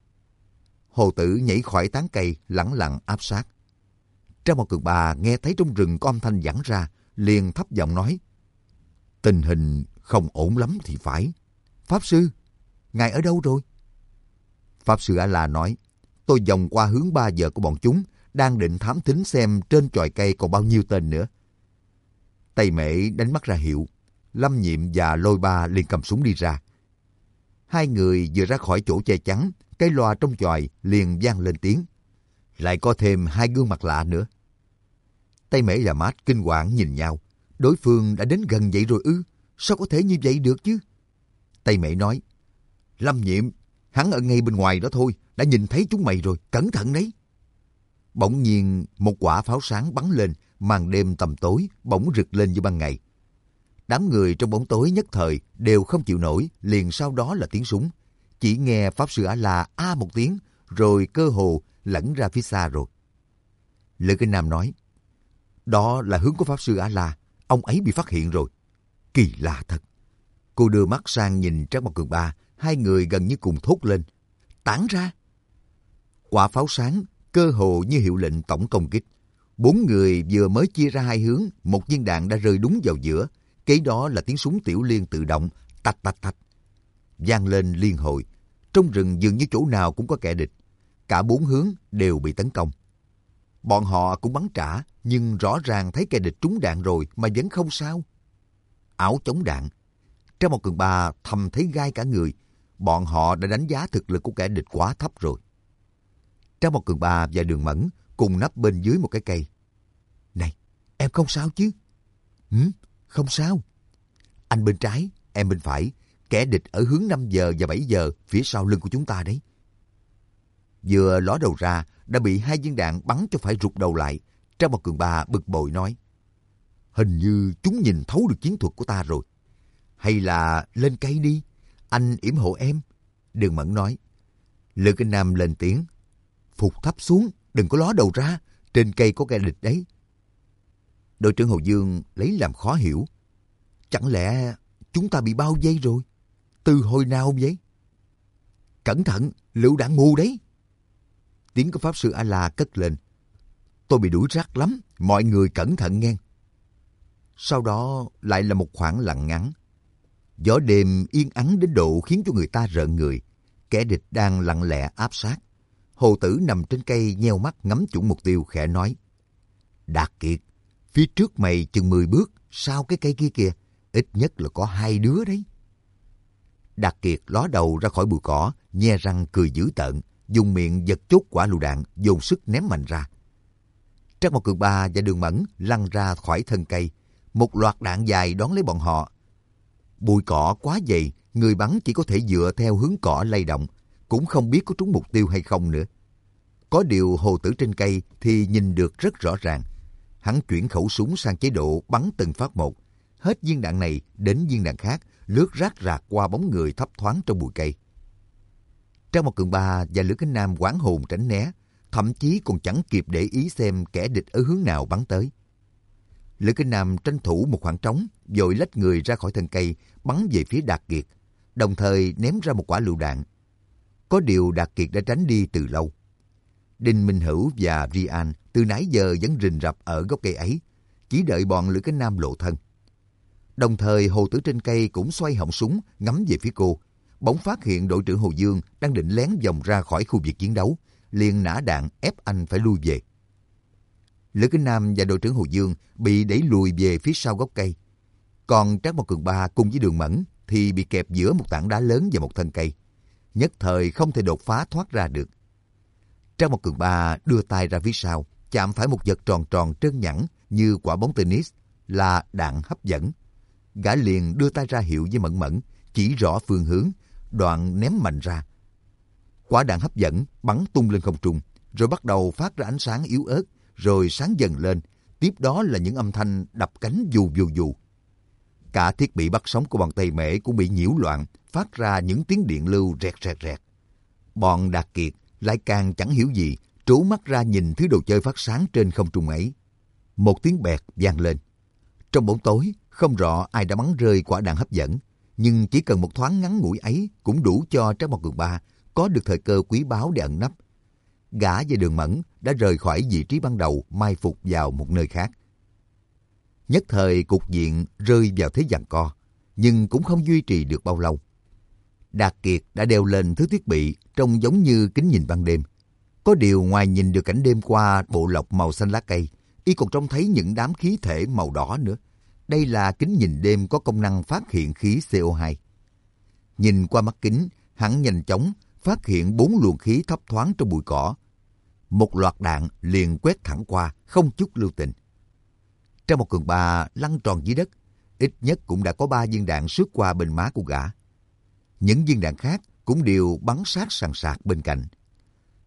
Hồ Tử nhảy khỏi tán cây, lẳng lặng áp sát. Trắc Mộc Cường Ba nghe thấy trong rừng có âm thanh vẳng ra, liền thấp giọng nói, tình hình không ổn lắm thì phải. Pháp sư, ngài ở đâu rồi? Pháp sư A-la nói, tôi vòng qua hướng ba giờ của bọn chúng, đang định thám thính xem trên chòi cây còn bao nhiêu tên nữa. Tây Mễ đánh mắt ra hiệu, Lâm Nhiệm và Lôi Ba liền cầm súng đi ra. Hai người vừa ra khỏi chỗ che chắn, cái loa trong chòi liền vang lên tiếng. Lại có thêm hai gương mặt lạ nữa. Tây Mễ và Mát kinh hoàng nhìn nhau. Đối phương đã đến gần vậy rồi ư? Sao có thể như vậy được chứ? Tây Mễ nói, Lâm Nhiệm, hắn ở ngay bên ngoài đó thôi, đã nhìn thấy chúng mày rồi, cẩn thận đấy. Bỗng nhiên một quả pháo sáng bắn lên, màn đêm tầm tối bỗng rực lên như ban ngày. Đám người trong bóng tối nhất thời đều không chịu nổi, liền sau đó là tiếng súng. Chỉ nghe Pháp Sư A-la a một tiếng, rồi cơ hồ lẫn ra phía xa rồi. Lữ Kinh Nam nói, đó là hướng của Pháp Sư A-la, ông ấy bị phát hiện rồi. Kỳ lạ thật. Cô đưa mắt sang nhìn Trác Mộc Cường Ba, hai người gần như cùng thốt lên. Tản ra! Quả pháo sáng cơ hồ như hiệu lệnh tổng công kích. Bốn người vừa mới chia ra hai hướng, một viên đạn đã rơi đúng vào giữa. Kế đó là tiếng súng tiểu liên tự động, tạch tạch tạch, vang lên liên hồi. Trong rừng dường như chỗ nào cũng có kẻ địch. Cả bốn hướng đều bị tấn công. Bọn họ cũng bắn trả, nhưng rõ ràng thấy kẻ địch trúng đạn rồi mà vẫn không sao. Áo chống đạn. Trác Mộc Cường Ba thầm thấy gai cả người. Bọn họ đã đánh giá thực lực của kẻ địch quá thấp rồi. Trác Mộc Cường Ba và Đường Mẫn cùng nấp bên dưới một cái cây. Này, em không sao chứ? Hử? Không sao. Anh bên trái, em bên phải. Kẻ địch ở hướng năm giờ và bảy giờ phía sau lưng của chúng ta đấy. Vừa ló đầu ra, đã bị hai viên đạn bắn cho phải rụt đầu lại. Trác Mộc Cường Ba bực bội nói, hình như chúng nhìn thấu được chiến thuật của ta rồi. Hay là lên cây đi, anh yểm hộ em. Đường Mẫn nói. Lữ Kinh Nam lên tiếng, phục thấp xuống, đừng có ló đầu ra, trên cây có kẻ địch đấy. Đội trưởng Hồ Dương lấy làm khó hiểu. Chẳng lẽ chúng ta bị bao vây rồi? Từ hồi nào vậy? Cẩn thận, lựu đạn mù đấy. Tiếng của Pháp Sư A-la cất lên. Tôi bị đuổi rát lắm, mọi người cẩn thận nghe. Sau đó lại là một khoảng lặng ngắn. Gió đêm yên ắng đến độ khiến cho người ta rợn người. Kẻ địch đang lặng lẽ áp sát. Hồ Tử nằm trên cây nheo mắt ngắm chuẩn mục tiêu khẽ nói, Đạt Kiệt, phía trước mày chừng mười bước, sau cái cây kia kìa, ít nhất là có hai đứa đấy. Đạt Kiệt ló đầu ra khỏi bụi cỏ, nhe răng cười dữ tợn, dùng miệng giật chốt quả lựu đạn, dồn sức ném mạnh ra. Trác Mộc Cường Ba và Đường Mẫn lăn ra khỏi thân cây, một loạt đạn dài đón lấy bọn họ. Bụi cỏ quá dày, người bắn chỉ có thể dựa theo hướng cỏ lay động, cũng không biết có trúng mục tiêu hay không nữa. Có điều Hồ Tử trên cây thì nhìn được rất rõ ràng. Hắn chuyển khẩu súng sang chế độ bắn từng phát một. Hết viên đạn này đến viên đạn khác, lướt rác rạc qua bóng người thấp thoáng trong bụi cây. Trác Mộc Cường Ba và Lữ Kinh Nam hoảng hồn tránh né, thậm chí còn chẳng kịp để ý xem kẻ địch ở hướng nào bắn tới. Lữ Kinh Nam tranh thủ một khoảng trống, vội lách người ra khỏi thân cây, bắn về phía Đạt Kiệt, đồng thời ném ra một quả lựu đạn. Có điều Đạt Kiệt đã tránh đi từ lâu. Đinh Minh Hữu và Rian từ nãy giờ vẫn rình rập ở gốc cây ấy, chỉ đợi bọn Lữ Kinh Nam lộ thân. Đồng thời Hồ Tử trên cây cũng xoay họng súng ngắm về phía cô, bỗng phát hiện đội trưởng Hồ Dương đang định lén vòng ra khỏi khu vực chiến đấu, liền nã đạn ép anh phải lui về. Lữ Kinh Nam và đội trưởng Hồ Dương bị đẩy lùi về phía sau gốc cây, còn Trác Mộc Cường Ba cùng với Đường Mẫn thì bị kẹp giữa một tảng đá lớn và một thân cây, nhất thời không thể đột phá thoát ra được. Trác Mộc Cường Ba đưa tay ra phía sau, chạm phải một vật tròn tròn trơn nhẵn như quả bóng tennis, là đạn hấp dẫn. Gã liền đưa tay ra hiệu với Mẫn Mẫn, chỉ rõ phương hướng, đoạn ném mạnh ra. Quả đạn hấp dẫn bắn tung lên không trung, rồi bắt đầu phát ra ánh sáng yếu ớt, rồi sáng dần lên, tiếp đó là những âm thanh đập cánh dù dù dù. Cả thiết bị bắt sóng của bọn Tây Mễ cũng bị nhiễu loạn, phát ra những tiếng điện lưu rẹt rẹt rẹt. Bọn Đạt Kiệt lại càng chẳng hiểu gì, trố mắt ra nhìn thứ đồ chơi phát sáng trên không trung ấy. Một tiếng bẹt vang lên. Trong bóng tối, không rõ ai đã bắn rơi quả đạn hấp dẫn, nhưng chỉ cần một thoáng ngắn ngủi ấy cũng đủ cho Trác Mộc Cường Ba có được thời cơ quý báu để ẩn nấp. Gã và Đường Mẫn đã rời khỏi vị trí ban đầu, mai phục vào một nơi khác. Nhất thời cục diện rơi vào thế giằng co, nhưng cũng không duy trì được bao lâu. Đạt Kiệt đã đeo lên thứ thiết bị trông giống như kính nhìn ban đêm. Có điều ngoài nhìn được cảnh đêm qua bộ lọc màu xanh lá cây, y còn trông thấy những đám khí thể màu đỏ nữa. Đây là kính nhìn đêm có công năng phát hiện khí xê o hai. Nhìn qua mắt kính, hắn nhanh chóng phát hiện bốn luồng khí thấp thoáng trong bụi cỏ. Một loạt đạn liền quét thẳng qua, không chút lưu tình. Trong một cường ba lăn tròn dưới đất, ít nhất cũng đã có ba viên đạn xước qua bên má của gã. Những viên đạn khác cũng đều bắn sát sàn sạc bên cạnh.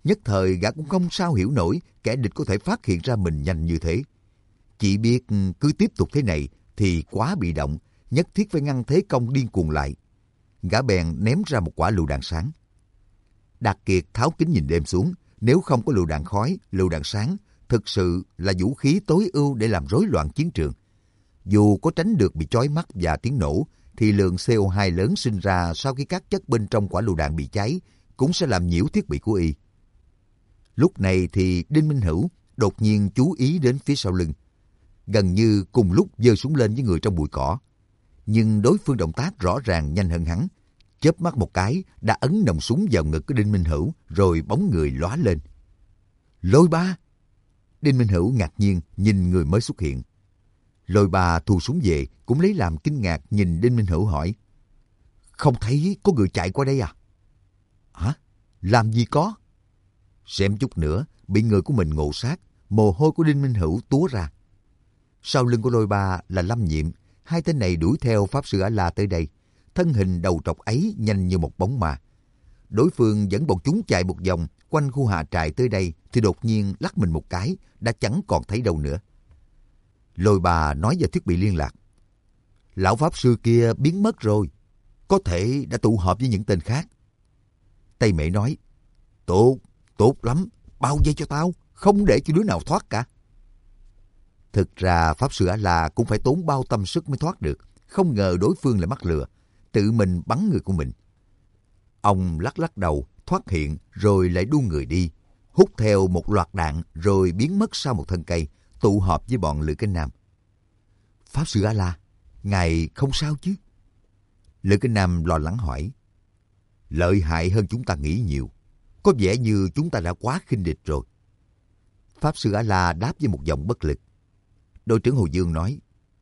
Nhất thời gã cũng không sao hiểu nổi kẻ địch có thể phát hiện ra mình nhanh như thế. Chỉ biết cứ tiếp tục thế này thì quá bị động, nhất thiết phải ngăn thế công điên cuồng lại. Gã bèn ném ra một quả lựu đạn sáng. Đạt Kiệt tháo kính nhìn đêm xuống, nếu không có lựu đạn khói, lựu đạn sáng, thực sự là vũ khí tối ưu để làm rối loạn chiến trường. Dù có tránh được bị chói mắt và tiếng nổ, thì lượng xê o hai lớn sinh ra sau khi các chất bên trong quả lựu đạn bị cháy cũng sẽ làm nhiễu thiết bị của y. Lúc này thì Đinh Minh Hữu đột nhiên chú ý đến phía sau lưng, gần như cùng lúc giơ súng lên với người trong bụi cỏ. Nhưng đối phương động tác rõ ràng nhanh hơn hắn, chớp mắt một cái đã ấn nòng súng vào ngực của Đinh Minh Hữu, rồi bóng người lóa lên. Lôi Ba! Đinh Minh Hữu ngạc nhiên nhìn người mới xuất hiện. Lôi Ba thu súng về cũng lấy làm kinh ngạc nhìn Đinh Minh Hữu hỏi: Không thấy có người chạy qua đây à? Hả? Làm gì có? Xem chút nữa bị người của mình ngộ sát, mồ hôi của Đinh Minh Hữu túa ra. Sau lưng của Lôi Ba là Lâm Nhiệm, hai tên này đuổi theo Pháp Sư A-la tới đây. Thân hình đầu trọc ấy nhanh như một bóng ma. Đối phương dẫn bọn chúng chạy một vòng quanh khu hạ trại tới đây thì đột nhiên lắc mình một cái, đã chẳng còn thấy đâu nữa. Lôi Ba nói vào thiết bị liên lạc: Lão Pháp Sư kia biến mất rồi, có thể đã tụ họp với những tên khác. Tây Mễ nói: Tốt, tốt lắm, bao vây cho tao, không để cho đứa nào thoát cả. Thực ra Pháp Sư A-la cũng phải tốn bao tâm sức mới thoát được, không ngờ đối phương lại mắc lừa, tự mình bắn người của mình. Ông lắc lắc đầu, thoát hiện rồi lại đu người đi, hút theo một loạt đạn rồi biến mất sau một thân cây, tụ họp với bọn Lữ Kinh Nam. Pháp Sư A-la, ngài không sao chứ? Lữ Kinh Nam lo lắng hỏi. Lợi hại hơn chúng ta nghĩ nhiều, có vẻ như chúng ta đã quá khinh địch rồi. Pháp Sư A-la đáp với một giọng bất lực. Đội trưởng Hồ Dương nói: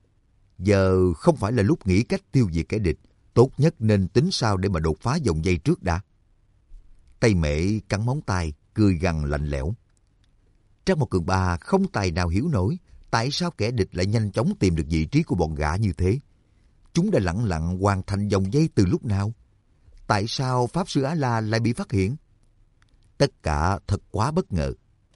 Giờ không phải là lúc nghĩ cách tiêu diệt kẻ địch, tốt nhất nên tính sao để mà đột phá vòng dây trước đã. Tây Mễ cắn móng tay, cười gằn lạnh lẽo. Trang Một Cường Ba không tài nào hiểu nổi tại sao kẻ địch lại nhanh chóng tìm được vị trí của bọn gã như thế. Chúng đã lẳng lặng hoàn thành vòng dây từ lúc nào? Tại sao Pháp Sư A-la lại bị phát hiện? Tất cả thật quá bất ngờ.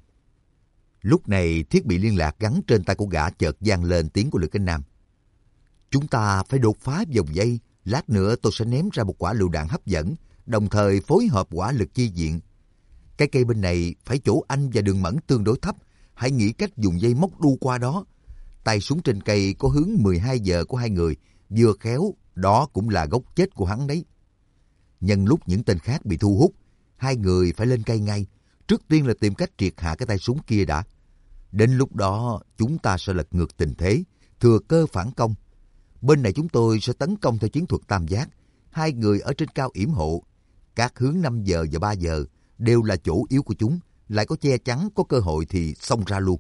Lúc này thiết bị liên lạc gắn trên tay của gã chợt vang lên tiếng của Lữ Kinh Nam. Chúng ta phải đột phá vòng dây, lát nữa tôi sẽ ném ra một quả lựu đạn hấp dẫn, đồng thời phối hợp hỏa lực chi viện. Cái cây bên này phải chỗ anh và Đường Mẫn tương đối thấp, hãy nghĩ cách dùng dây móc đu qua đó. Tay súng trên cây có hướng mười hai giờ của hai người, vừa khéo, đó cũng là gốc chết của hắn đấy. Nhân lúc những tên khác bị thu hút, hai người phải lên cây ngay. Trước tiên là tìm cách triệt hạ cái tay súng kia đã. Đến lúc đó, chúng ta sẽ lật ngược tình thế, thừa cơ phản công. Bên này chúng tôi sẽ tấn công theo chiến thuật tam giác. Hai người ở trên cao yểm hộ. Các hướng năm giờ và ba giờ đều là chỗ yếu của chúng. Lại có che chắn, có cơ hội thì xông ra luôn.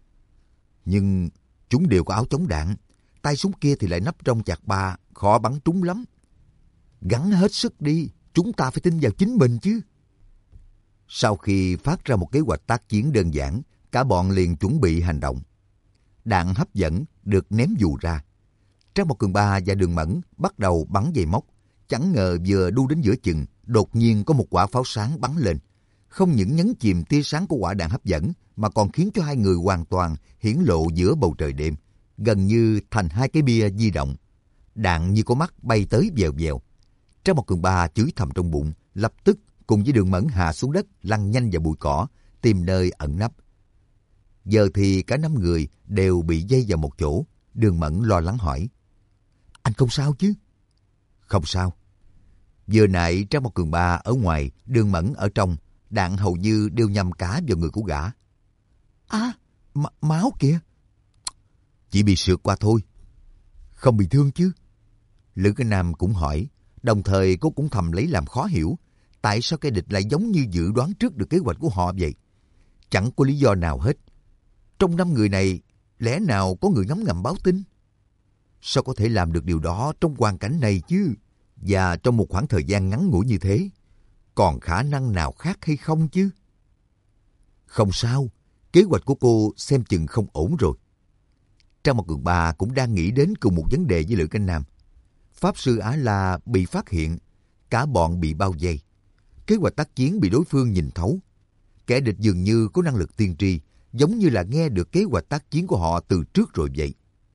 Nhưng chúng đều có áo chống đạn. Tay súng kia thì lại nấp trong chạc ba, khó bắn trúng lắm. Gắng hết sức đi, chúng ta phải tin vào chính mình chứ. Sau khi phát ra một kế hoạch tác chiến đơn giản, cả bọn liền chuẩn bị hành động. Đạn hấp dẫn được ném dù ra. Trang Một Cường Ba và Đường Mẫn bắt đầu bắn dây móc. Chẳng ngờ vừa đu đến giữa chừng, đột nhiên có một quả pháo sáng bắn lên. Không những nhấn chìm tia sáng của quả đạn hấp dẫn, mà còn khiến cho hai người hoàn toàn hiển lộ giữa bầu trời đêm, gần như thành hai cái bia di động. Đạn như có mắt bay tới vèo vèo. Trang Một Cường Ba chửi thầm trong bụng, lập tức cùng với Đường Mẫn hạ xuống đất, lăn nhanh vào bụi cỏ, tìm nơi ẩn nấp. Giờ thì cả năm người đều bị dây vào một chỗ. Đường Mẫn lo lắng hỏi: Anh không sao chứ? Không sao. Vừa nãy Trang Một Cường Ba ở ngoài, Đường Mẫn ở trong, đạn hầu như đều nhằm cả vào người của gã. À, máu kìa. Chỉ bị sượt qua thôi. Không bị thương chứ? Lữ Kinh Nam cũng hỏi, đồng thời cô cũng thầm lấy làm khó hiểu. Tại sao kẻ địch lại giống như dự đoán trước được kế hoạch của họ vậy? Chẳng có lý do nào hết. Trong năm người này, lẽ nào có người ngấm ngầm báo tin? Sao có thể làm được điều đó trong hoàn cảnh này chứ? Và trong một khoảng thời gian ngắn ngủi như thế, còn khả năng nào khác hay không chứ? Không sao, kế hoạch của cô xem chừng không ổn rồi. Trang Một Cường Ba cũng đang nghĩ đến cùng một vấn đề với Lữ Kinh Nam. Pháp Sư A-la bị phát hiện, cả bọn bị bao vây. Kế hoạch tác chiến bị đối phương nhìn thấu. Kẻ địch dường như có năng lực tiên tri, giống như là nghe được kế hoạch tác chiến của họ từ trước rồi vậy.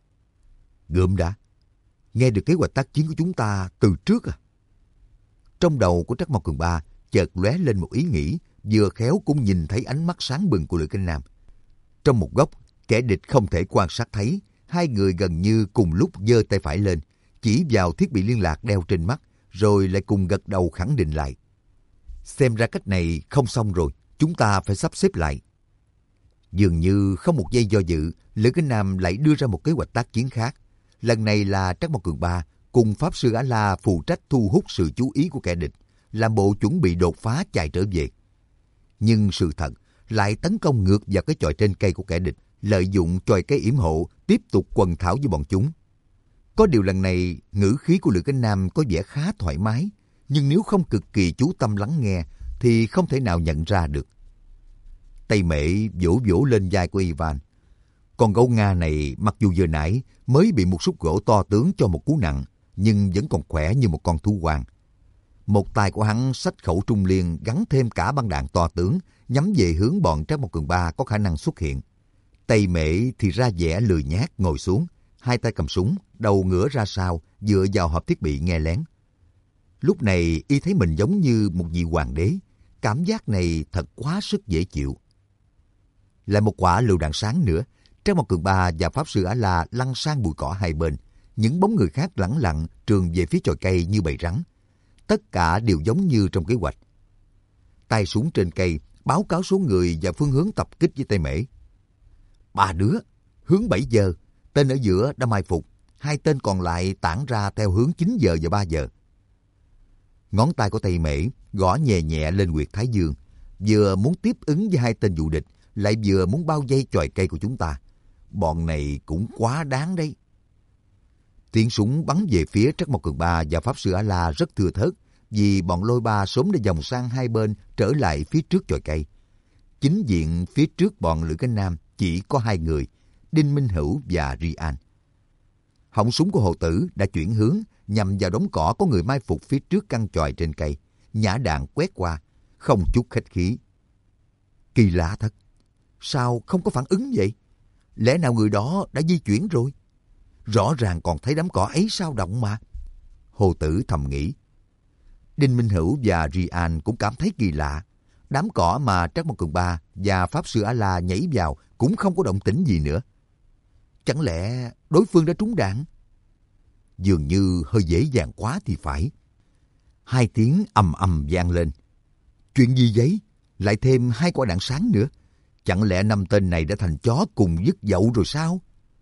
Gượm đã, nghe được kế hoạch tác chiến của chúng ta từ trước à? Trong đầu của Trắc Mộc Cường Ba chợt lóe lên một ý nghĩ, vừa khéo cũng nhìn thấy ánh mắt sáng bừng của Lữ Kinh Nam. Trong một góc, kẻ địch không thể quan sát thấy, hai người gần như cùng lúc giơ tay phải lên, chỉ vào thiết bị liên lạc đeo trên mắt, rồi lại cùng gật đầu khẳng định lại. Xem ra cách này không xong rồi, chúng ta phải sắp xếp lại. Dường như không một giây do dự, Lữ Kinh Nam lại đưa ra một kế hoạch tác chiến khác. Lần này là Trắc Mộc Cường Ba cùng Pháp Sư A-La phụ trách thu hút sự chú ý của kẻ địch, làm bộ chuẩn bị đột phá chạy trở về. Nhưng sự thật lại tấn công ngược vào cái chòi trên cây của kẻ địch, lợi dụng chòi cây yểm hộ tiếp tục quần thảo với bọn chúng. Có điều lần này ngữ khí của Lữ Kinh Nam có vẻ khá thoải mái, nhưng nếu không cực kỳ chú tâm lắng nghe thì không thể nào nhận ra được. Tay Mễ vỗ vỗ lên vai của Ivan. Con gấu Nga này mặc dù vừa nãy mới bị một xúc gỗ to tướng cho một cú nặng, nhưng vẫn còn khỏe như một con thú hoang. Một tay của hắn xách khẩu trung liên gắn thêm cả băng đạn to tướng, nhắm về hướng bọn Trắc Mộc Cường Ba có khả năng xuất hiện. Tay Mễ thì ra vẻ lười nhác ngồi xuống, hai tay cầm súng, đầu ngửa ra sau, dựa vào hộp thiết bị nghe lén. Lúc này y thấy mình giống như một vị hoàng đế, cảm giác này thật quá sức dễ chịu. Lại một quả lựu đạn sáng nữa, Trắc Mộc Cường Ba và Pháp Sư A-La lăn sang bụi cỏ hai bên, những bóng người khác lẳng lặng trường về phía chòi cây như bầy rắn. Tất cả đều giống như trong kế hoạch. Tay súng trên cây báo cáo số người và phương hướng tập kích với Tay Mễ. Ba đứa, hướng bảy giờ, tên ở giữa đã mai phục, hai tên còn lại tản ra theo hướng chín giờ và ba giờ. Ngón tay của Tay Mễ gõ nhẹ nhẹ lên huyệt thái dương, vừa muốn tiếp ứng với hai tên du địch, lại vừa muốn bao vây chòi cây của chúng ta. Bọn này cũng quá đáng đấy. Tiếng súng bắn về phía Trắc Mộc Cường Ba và Pháp Sư A-La rất thưa thớt, vì bọn Lôi Ba sớm đã vòng sang hai bên trở lại phía trước chòi cây. Chính diện phía trước bọn Lữ Kinh Nam chỉ có hai người, Đinh Minh Hữu và Rian. Họng súng của Hồ Tử đã chuyển hướng nhằm vào đống cỏ có người mai phục phía trước căn chòi trên cây, nhả đạn quét qua, không chút khách khí. Kỳ lạ thật, sao không có phản ứng vậy? Lẽ nào người đó đã di chuyển rồi? Rõ ràng còn thấy đám cỏ ấy sao động mà. Hồ Tử thầm nghĩ. Đinh Minh Hữu và Rian cũng cảm thấy kỳ lạ. Đám cỏ mà Trắc Mộc Cường Ba và Pháp Sư A-La nhảy vào cũng không có động tĩnh gì nữa. Chẳng lẽ đối phương đã trúng đạn? Dường như hơi dễ dàng quá thì phải. Hai tiếng ầm ầm vang lên. Chuyện gì vậy? Lại thêm hai quả đạn sáng nữa. Chẳng lẽ năm tên này đã thành chó cùng dứt dậu rồi sao?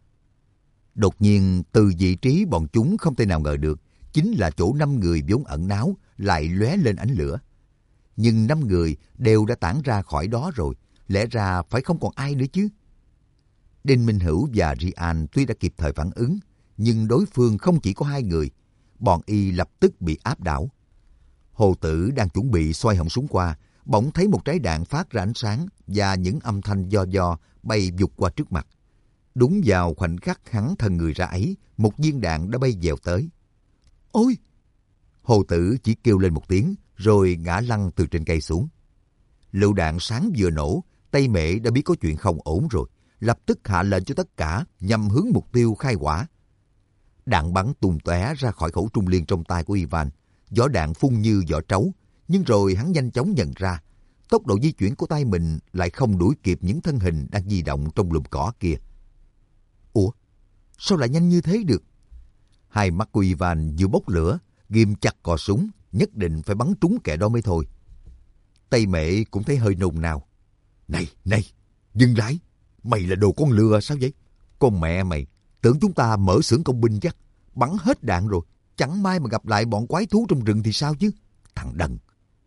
Đột nhiên từ vị trí bọn chúng không thể nào ngờ được, chính là chỗ năm người vốn ẩn náu lại lóe lên ánh lửa. Nhưng năm người đều đã tản ra khỏi đó rồi, lẽ ra phải không còn ai nữa chứ. Đinh Minh Hữu và Rian tuy đã kịp thời phản ứng, nhưng đối phương không chỉ có hai người, bọn y lập tức bị áp đảo. Hồ Tử đang chuẩn bị xoay họng súng qua, bỗng thấy một trái đạn phát ra ánh sáng và những âm thanh do do bay vụt qua trước mặt. Đúng vào khoảnh khắc hắn thần người ra ấy, một viên đạn đã bay dèo tới. Ôi! Hồ Tử chỉ kêu lên một tiếng, rồi ngã lăn từ trên cây xuống. Lựu đạn sáng vừa nổ, Tay Mễ đã biết có chuyện không ổn rồi, lập tức hạ lệnh cho tất cả nhằm hướng mục tiêu khai hỏa. Đạn bắn tung tóe ra khỏi khẩu trung liên trong tay của Ivan, vỏ đạn phun như vỏ trấu, nhưng rồi hắn nhanh chóng nhận ra, tốc độ di chuyển của tay mình lại không đuổi kịp những thân hình đang di động trong lùm cỏ kia. Ủa? Sao lại nhanh như thế được? Hai mắt của Ivan vừa bốc lửa, ghim chặt cò súng, nhất định phải bắn trúng kẻ đó mới thôi. Tay Mễ cũng thấy hơi nôn nao. Này, này, dừng lại! Mày là đồ con lừa sao vậy? Con mẹ mày, tưởng chúng ta mở xưởng công binh chắc. Bắn hết đạn rồi, chẳng may mà gặp lại bọn quái thú trong rừng thì sao chứ? Thằng đần!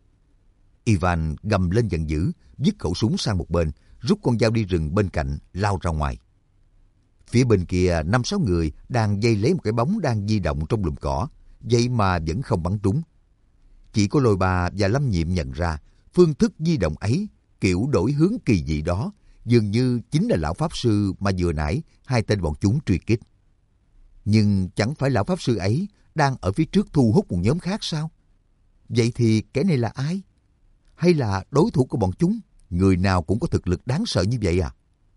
Ivan gầm lên giận dữ, vứt khẩu súng sang một bên, rút con dao đi rừng bên cạnh, lao ra ngoài. Phía bên kia, năm sáu người đang vây lấy một cái bóng đang di động trong lùm cỏ, vậy mà vẫn không bắn trúng. Chỉ có Lôi Ba và Lâm Nhiệm nhận ra, phương thức di động ấy, kiểu đổi hướng kỳ dị đó, dường như chính là lão pháp sư mà vừa nãy hai tên bọn chúng truy kích. Nhưng chẳng phải lão pháp sư ấy đang ở phía trước thu hút một nhóm khác sao? Vậy thì kẻ này là ai? Hay là đối thủ của bọn chúng? người nào cũng có thực lực đáng sợ như vậy à?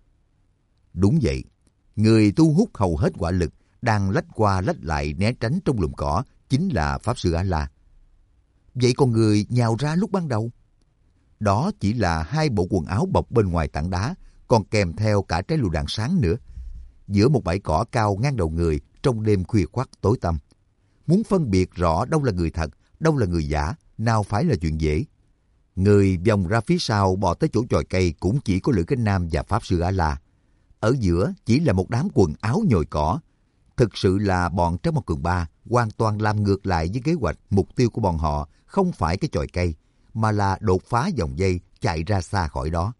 Đúng vậy, người thu hút hầu hết hỏa lực đang lách qua lách lại né tránh trong lùm cỏ chính là Pháp Sư A-La. Vậy còn người nhào ra lúc ban đầu? Đó chỉ là hai bộ quần áo bọc bên ngoài tảng đá, còn kèm theo cả trái lựu đạn sáng nữa. Giữa một bãi cỏ cao ngang đầu người trong đêm khuya khoắt tối tăm. Muốn phân biệt rõ đâu là người thật, đâu là người giả, nào phải là chuyện dễ. Người vòng ra phía sau bò tới chỗ chòi cây cũng chỉ có Lữ Cánh Nam và Pháp Sư A-La. Ở giữa chỉ là một đám quần áo nhồi cỏ. Thực sự là bọn Trác Mộc Cường Ba hoàn toàn làm ngược lại với kế hoạch. Mục tiêu của bọn họ không phải cái chòi cây, mà là đột phá dòng dây chạy ra xa khỏi đó.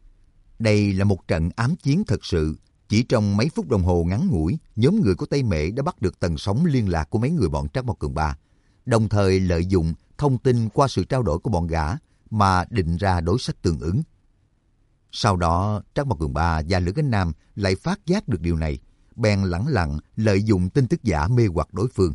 Đây là một trận ám chiến thật sự. Chỉ trong mấy phút đồng hồ ngắn ngủi, nhóm người của Tây Mễ đã bắt được tần sóng liên lạc của mấy người bọn Trác Mộc Cường Ba, đồng thời lợi dụng thông tin qua sự trao đổi của bọn gã mà định ra đối sách tương ứng. Sau đó, Trác Mộc Cường Ba và Lữ Cánh Nam lại phát giác được điều này, bèn lẳng lặng lợi dụng tin tức giả mê hoặc đối phương.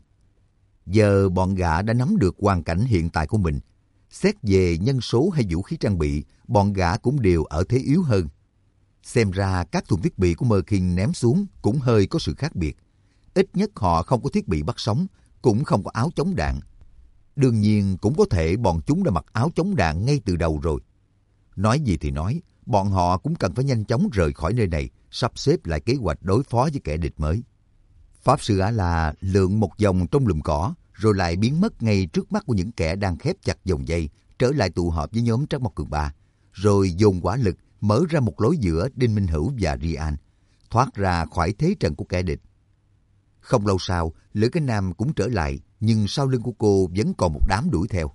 Giờ bọn gã đã nắm được hoàn cảnh hiện tại của mình. Xét về nhân số hay vũ khí trang bị, bọn gã cũng đều ở thế yếu hơn. Xem ra các thùng thiết bị của Mơ Kinh ném xuống cũng hơi có sự khác biệt. Ít nhất họ không có thiết bị bắt sóng, cũng không có áo chống đạn. Đương nhiên cũng có thể bọn chúng đã mặc áo chống đạn ngay từ đầu rồi. Nói gì thì nói, bọn họ cũng cần phải nhanh chóng rời khỏi nơi này, sắp xếp lại kế hoạch đối phó với kẻ địch mới. Pháp Sư A-La lượn một vòng trong lùm cỏ, rồi lại biến mất ngay trước mắt của những kẻ đang khép chặt vòng dây, trở lại tụ họp với nhóm Trác Mộc Cường Ba, rồi dồn hỏa lực mở ra một lối giữa Đinh Minh Hữu và Rian, thoát ra khỏi thế trận của kẻ địch. Không lâu sau, Lữ Cánh Nam cũng trở lại, nhưng sau lưng của cô vẫn còn một đám đuổi theo.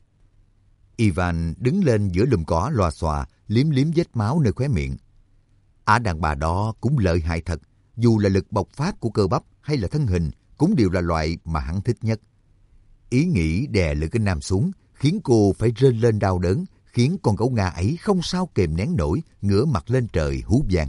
Ivan đứng lên giữa lùm cỏ loà xòa, liếm liếm vết máu nơi khóe miệng. Ả đàn bà đó cũng lợi hại thật, dù là lực bộc phát của cơ bắp hay là thân hình, cũng đều là loại mà hắn thích nhất. Ý nghĩ đè Lữ Cánh Nam xuống, khiến cô phải rên lên đau đớn, khiến con gấu Nga ấy không sao kềm nén nổi, ngửa mặt lên trời hú vang.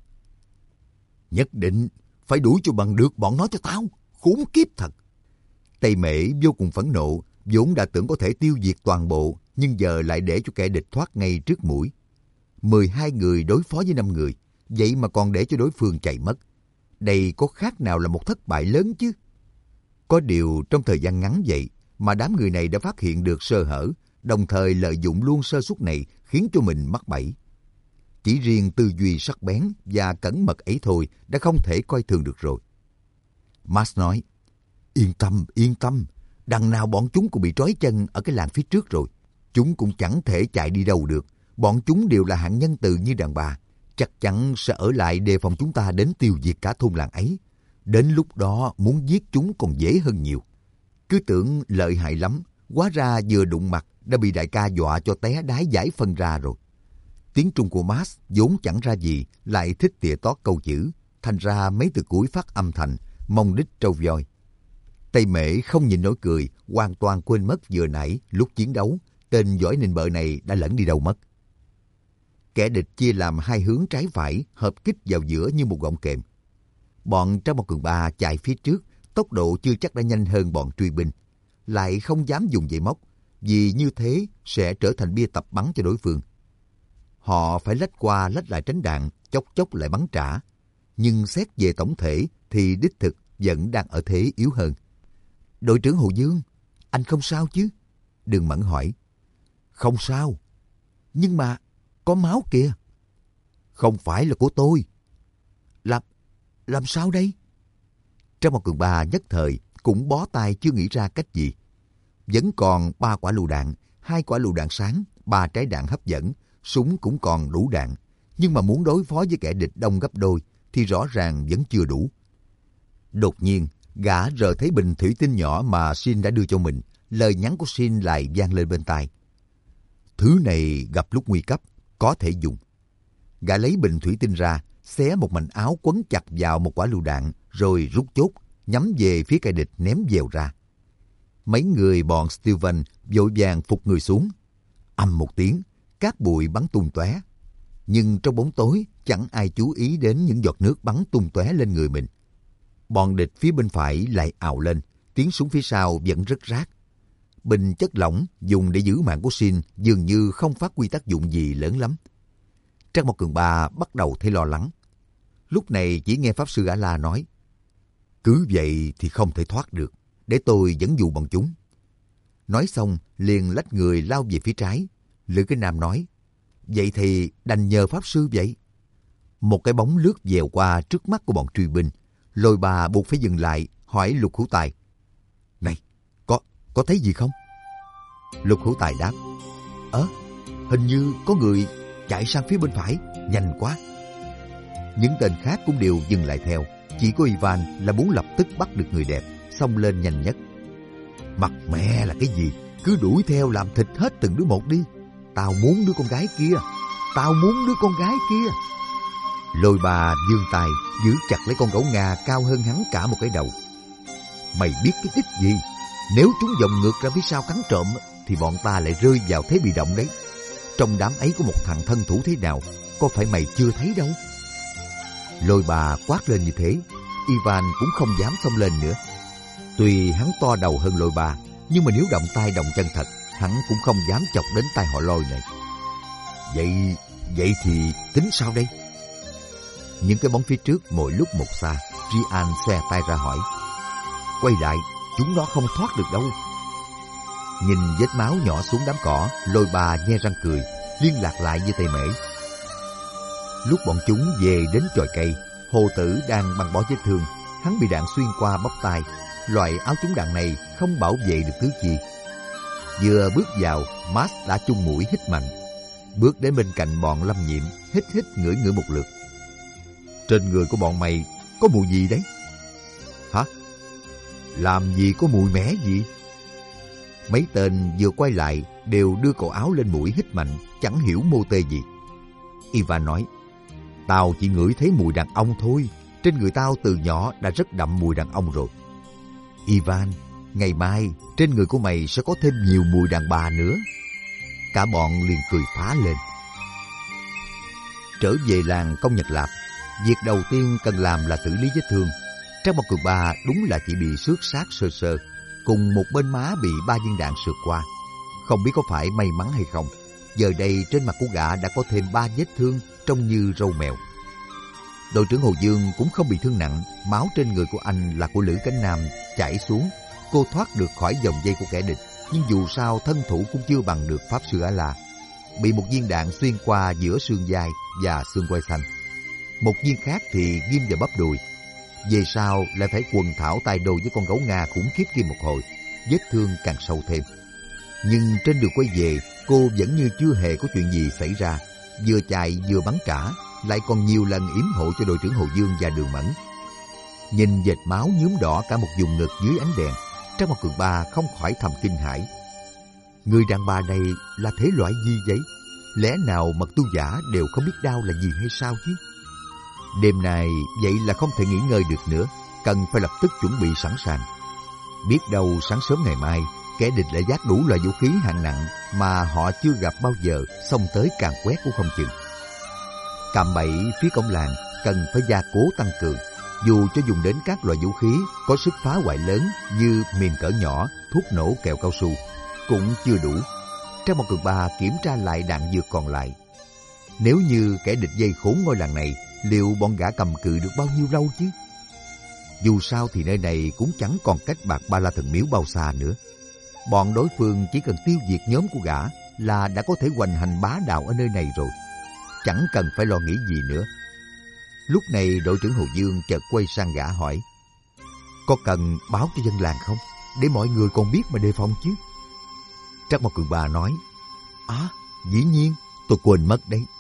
Nhất định phải đuổi cho bằng được bọn nó cho tao, khốn kiếp thật. Tây Mễ vô cùng phẫn nộ, vốn đã tưởng có thể tiêu diệt toàn bộ, nhưng giờ lại để cho kẻ địch thoát ngay trước mũi. mười hai người đối phó với năm người, vậy mà còn để cho đối phương chạy mất. Đây có khác nào là một thất bại lớn chứ? Có điều trong thời gian ngắn vậy mà đám người này đã phát hiện được sơ hở, đồng thời lợi dụng luôn sơ suất này khiến cho mình mắc bẫy. Chỉ riêng tư duy sắc bén và cẩn mật ấy thôi đã không thể coi thường được rồi. Max nói, yên tâm, yên tâm, đằng nào bọn chúng cũng bị trói chân ở cái làng phía trước rồi. Chúng cũng chẳng thể chạy đi đâu được. Bọn chúng đều là hạng nhân từ như đàn bà, chắc chắn sẽ ở lại đề phòng chúng ta đến tiêu diệt cả thôn làng ấy. Đến lúc đó muốn giết chúng còn dễ hơn nhiều. Cứ tưởng lợi hại lắm, hóa ra vừa đụng mặt đã bị đại ca dọa cho té đái giải phân ra rồi. Tiếng Trung của Max vốn chẳng ra gì, lại thích tỉa tót câu chữ, thành ra mấy từ cuối phát âm thành mông đít trâu voi. Tây Mễ không nhìn nổi cười, hoàn toàn quên mất vừa nãy lúc chiến đấu, tên giỏi nịnh bợ này đã lẫn đi đâu mất. Kẻ địch chia làm hai hướng trái phải, hợp kích vào giữa như một gọng kềm. Bọn Trác Mộc Cường Ba chạy phía trước, tốc độ chưa chắc đã nhanh hơn bọn truy binh, lại không dám dùng dây móc, vì như thế sẽ trở thành bia tập bắn cho đối phương. Họ phải lách qua lách lại tránh đạn, chốc chốc lại bắn trả. Nhưng xét về tổng thể thì đích thực vẫn đang ở thế yếu hơn. Đội trưởng Hồ Dương, anh không sao chứ? Đường Mẫn hỏi. Không sao. Nhưng mà có máu kìa. Không phải là của tôi. Làm, làm sao đây? Trác Mộc Cường Ba nhất thời cũng bó tay chưa nghĩ ra cách gì. Vẫn còn ba quả lựu đạn, hai quả lựu đạn sáng, ba trái đạn hấp dẫn, súng cũng còn đủ đạn. Nhưng mà muốn đối phó với kẻ địch đông gấp đôi thì rõ ràng vẫn chưa đủ. Đột nhiên, gã rờ thấy bình thủy tinh nhỏ mà Shin đã đưa cho mình. Lời nhắn của Shin lại vang lên bên tai. Thứ này gặp lúc nguy cấp, có thể dùng. Gã lấy bình thủy tinh ra, xé một mảnh áo quấn chặt vào một quả lựu đạn, rồi rút chốt, nhắm về phía kẻ địch ném dèo ra. Mấy người bọn Steven vội vàng phục người xuống. Ầm một tiếng, cát bụi bắn tung tóe. Nhưng trong bóng tối, chẳng ai chú ý đến những giọt nước bắn tung tóe lên người mình. Bọn địch phía bên phải lại ào lên, tiếng súng phía sau vẫn rất rát. Bình chất lỏng dùng để giữ mạng của Shin dường như không phát huy tác dụng gì lớn lắm. Trác Mộc Cường Ba bắt đầu thấy lo lắng. Lúc này chỉ nghe Pháp Sư A-la nói, cứ vậy thì không thể thoát được, để tôi dẫn dụ bọn chúng. Nói xong liền lách người lao về phía trái. Lữ Cái Nam nói, vậy thì đành nhờ Pháp Sư vậy. Một cái bóng lướt dèo qua trước mắt của bọn truy binh. Lôi Bà buộc phải dừng lại, hỏi Lục Hữu Tài, này, có có thấy gì không? Lục Hữu Tài đáp, Ơ, hình như có người chạy sang phía bên phải, nhanh quá. Những tên khác cũng đều dừng lại theo. Chỉ có Ivan là muốn lập tức bắt được người đẹp, xông lên nhanh nhất. Mặt mẹ là cái gì, cứ đuổi theo làm thịt hết từng đứa một đi. Tao muốn đứa con gái kia, tao muốn đứa con gái kia. Lôi Bà vươn tay giữ chặt lấy con gấu Nga cao hơn hắn cả một cái đầu. Mày biết cái đích gì? Nếu chúng vòng ngược ra phía sau cắn trộm thì bọn ta lại rơi vào thế bị động đấy. Trong đám ấy có một thằng thân thủ thế nào, có phải mày chưa thấy đâu? Lôi Bà quát lên như thế, Ivan cũng không dám xông lên nữa. Tuy hắn to đầu hơn Lôi Bà, nhưng mà nếu động tay động chân thật, hắn cũng không dám chọc đến tay họ Lôi này. Vậy, vậy thì tính sao đây? Những cái bóng phía trước mỗi lúc một xa. Rian xòe tay ra hỏi, quay lại, chúng nó không thoát được đâu. Nhìn vết máu nhỏ xuống đám cỏ, Lôi Bà nhe răng cười, liên lạc lại với Tây Mễ. Lúc bọn chúng về đến chòi cây, Hồ Tử đang băng bó vết thương. Hắn bị đạn xuyên qua bắp tay. Loại áo trúng đạn này không bảo vệ được thứ chi. Vừa bước vào, Max đã chung mũi hít mạnh. Bước đến bên cạnh bọn Lâm Nhiệm, hít hít ngửi ngửi một lượt. Trên người của bọn mày có mùi gì đấy? Hả? Làm gì có mùi mẻ gì? Mấy tên vừa quay lại đều đưa cổ áo lên mũi hít mạnh, chẳng hiểu mô tê gì. Ivan nói, tao chỉ ngửi thấy mùi đàn ông thôi. Trên người tao từ nhỏ đã rất đậm mùi đàn ông rồi. Ivan, ngày mai trên người của mày sẽ có thêm nhiều mùi đàn bà nữa. Cả bọn liền cười phá lên. Trở về làng Công Nhật Lạp, việc đầu tiên cần làm là xử lý vết thương. Trác Mộc Cường Ba đúng là chỉ bị xước xác sơ sơ, cùng một bên má bị ba viên đạn sượt qua. Không biết có phải may mắn hay không, giờ đây trên mặt của gã đã có thêm ba vết thương trông như râu mèo. Đội trưởng Hồ Dương cũng không bị thương nặng. Máu trên người của anh là của Lữ Cánh Nam chảy xuống. Cô thoát được khỏi vòng dây của kẻ địch, nhưng dù sao thân thủ cũng chưa bằng được Pháp Sư A-la. Bị một viên đạn xuyên qua giữa xương vai và xương quai xanh. Một viên khác thì ghim vào bắp đùi. Về sau lại phải quần thảo tay đồ với con gấu Nga khủng khiếp kia một hồi, vết thương càng sâu thêm. Nhưng trên đường quay về, cô vẫn như chưa hề có chuyện gì xảy ra, vừa chạy vừa bắn trả, lại còn nhiều lần yểm hộ cho đội trưởng Hồ Dương và Đường Mẫn. Nhìn vệt máu nhuốm đỏ cả một vùng ngực dưới ánh đèn, Trác Mộc Cường Ba không khỏi thầm kinh hãi. Người đàn bà này là thể loại gì vậy? Lẽ nào mật tu giả đều không biết đau là gì hay sao chứ? Đêm nay vậy là không thể nghỉ ngơi được nữa, cần phải lập tức chuẩn bị sẵn sàng. Biết đâu sáng sớm ngày mai, kẻ địch lại vác đủ loại vũ khí hạng nặng mà họ chưa gặp bao giờ, xông tới càn quét cũng không chừng. Cạm bẫy phía cổng làng cần phải gia cố tăng cường, dù cho dùng đến các loại vũ khí có sức phá hoại lớn như mìn cỡ nhỏ, thuốc nổ, kẹo cao su cũng chưa đủ. Trác Mộc Cường Ba kiểm tra lại đạn dược còn lại. Nếu như kẻ địch dây khốn ngôi làng này, liệu bọn gã cầm cự được bao nhiêu lâu chứ? Dù sao thì nơi này cũng chẳng còn cách Bạc Ba La Thần Miếu bao xa nữa. Bọn đối phương chỉ cần tiêu diệt nhóm của gã là đã có thể hoành hành bá đạo ở nơi này rồi, chẳng cần phải lo nghĩ gì nữa. Lúc này đội trưởng Hồ Dương chợt quay sang gã hỏi, có cần báo cho dân làng không, để mọi người còn biết mà đề phòng chứ? Trác Mộc Cường Ba nói, à, dĩ nhiên, tôi quên mất đấy.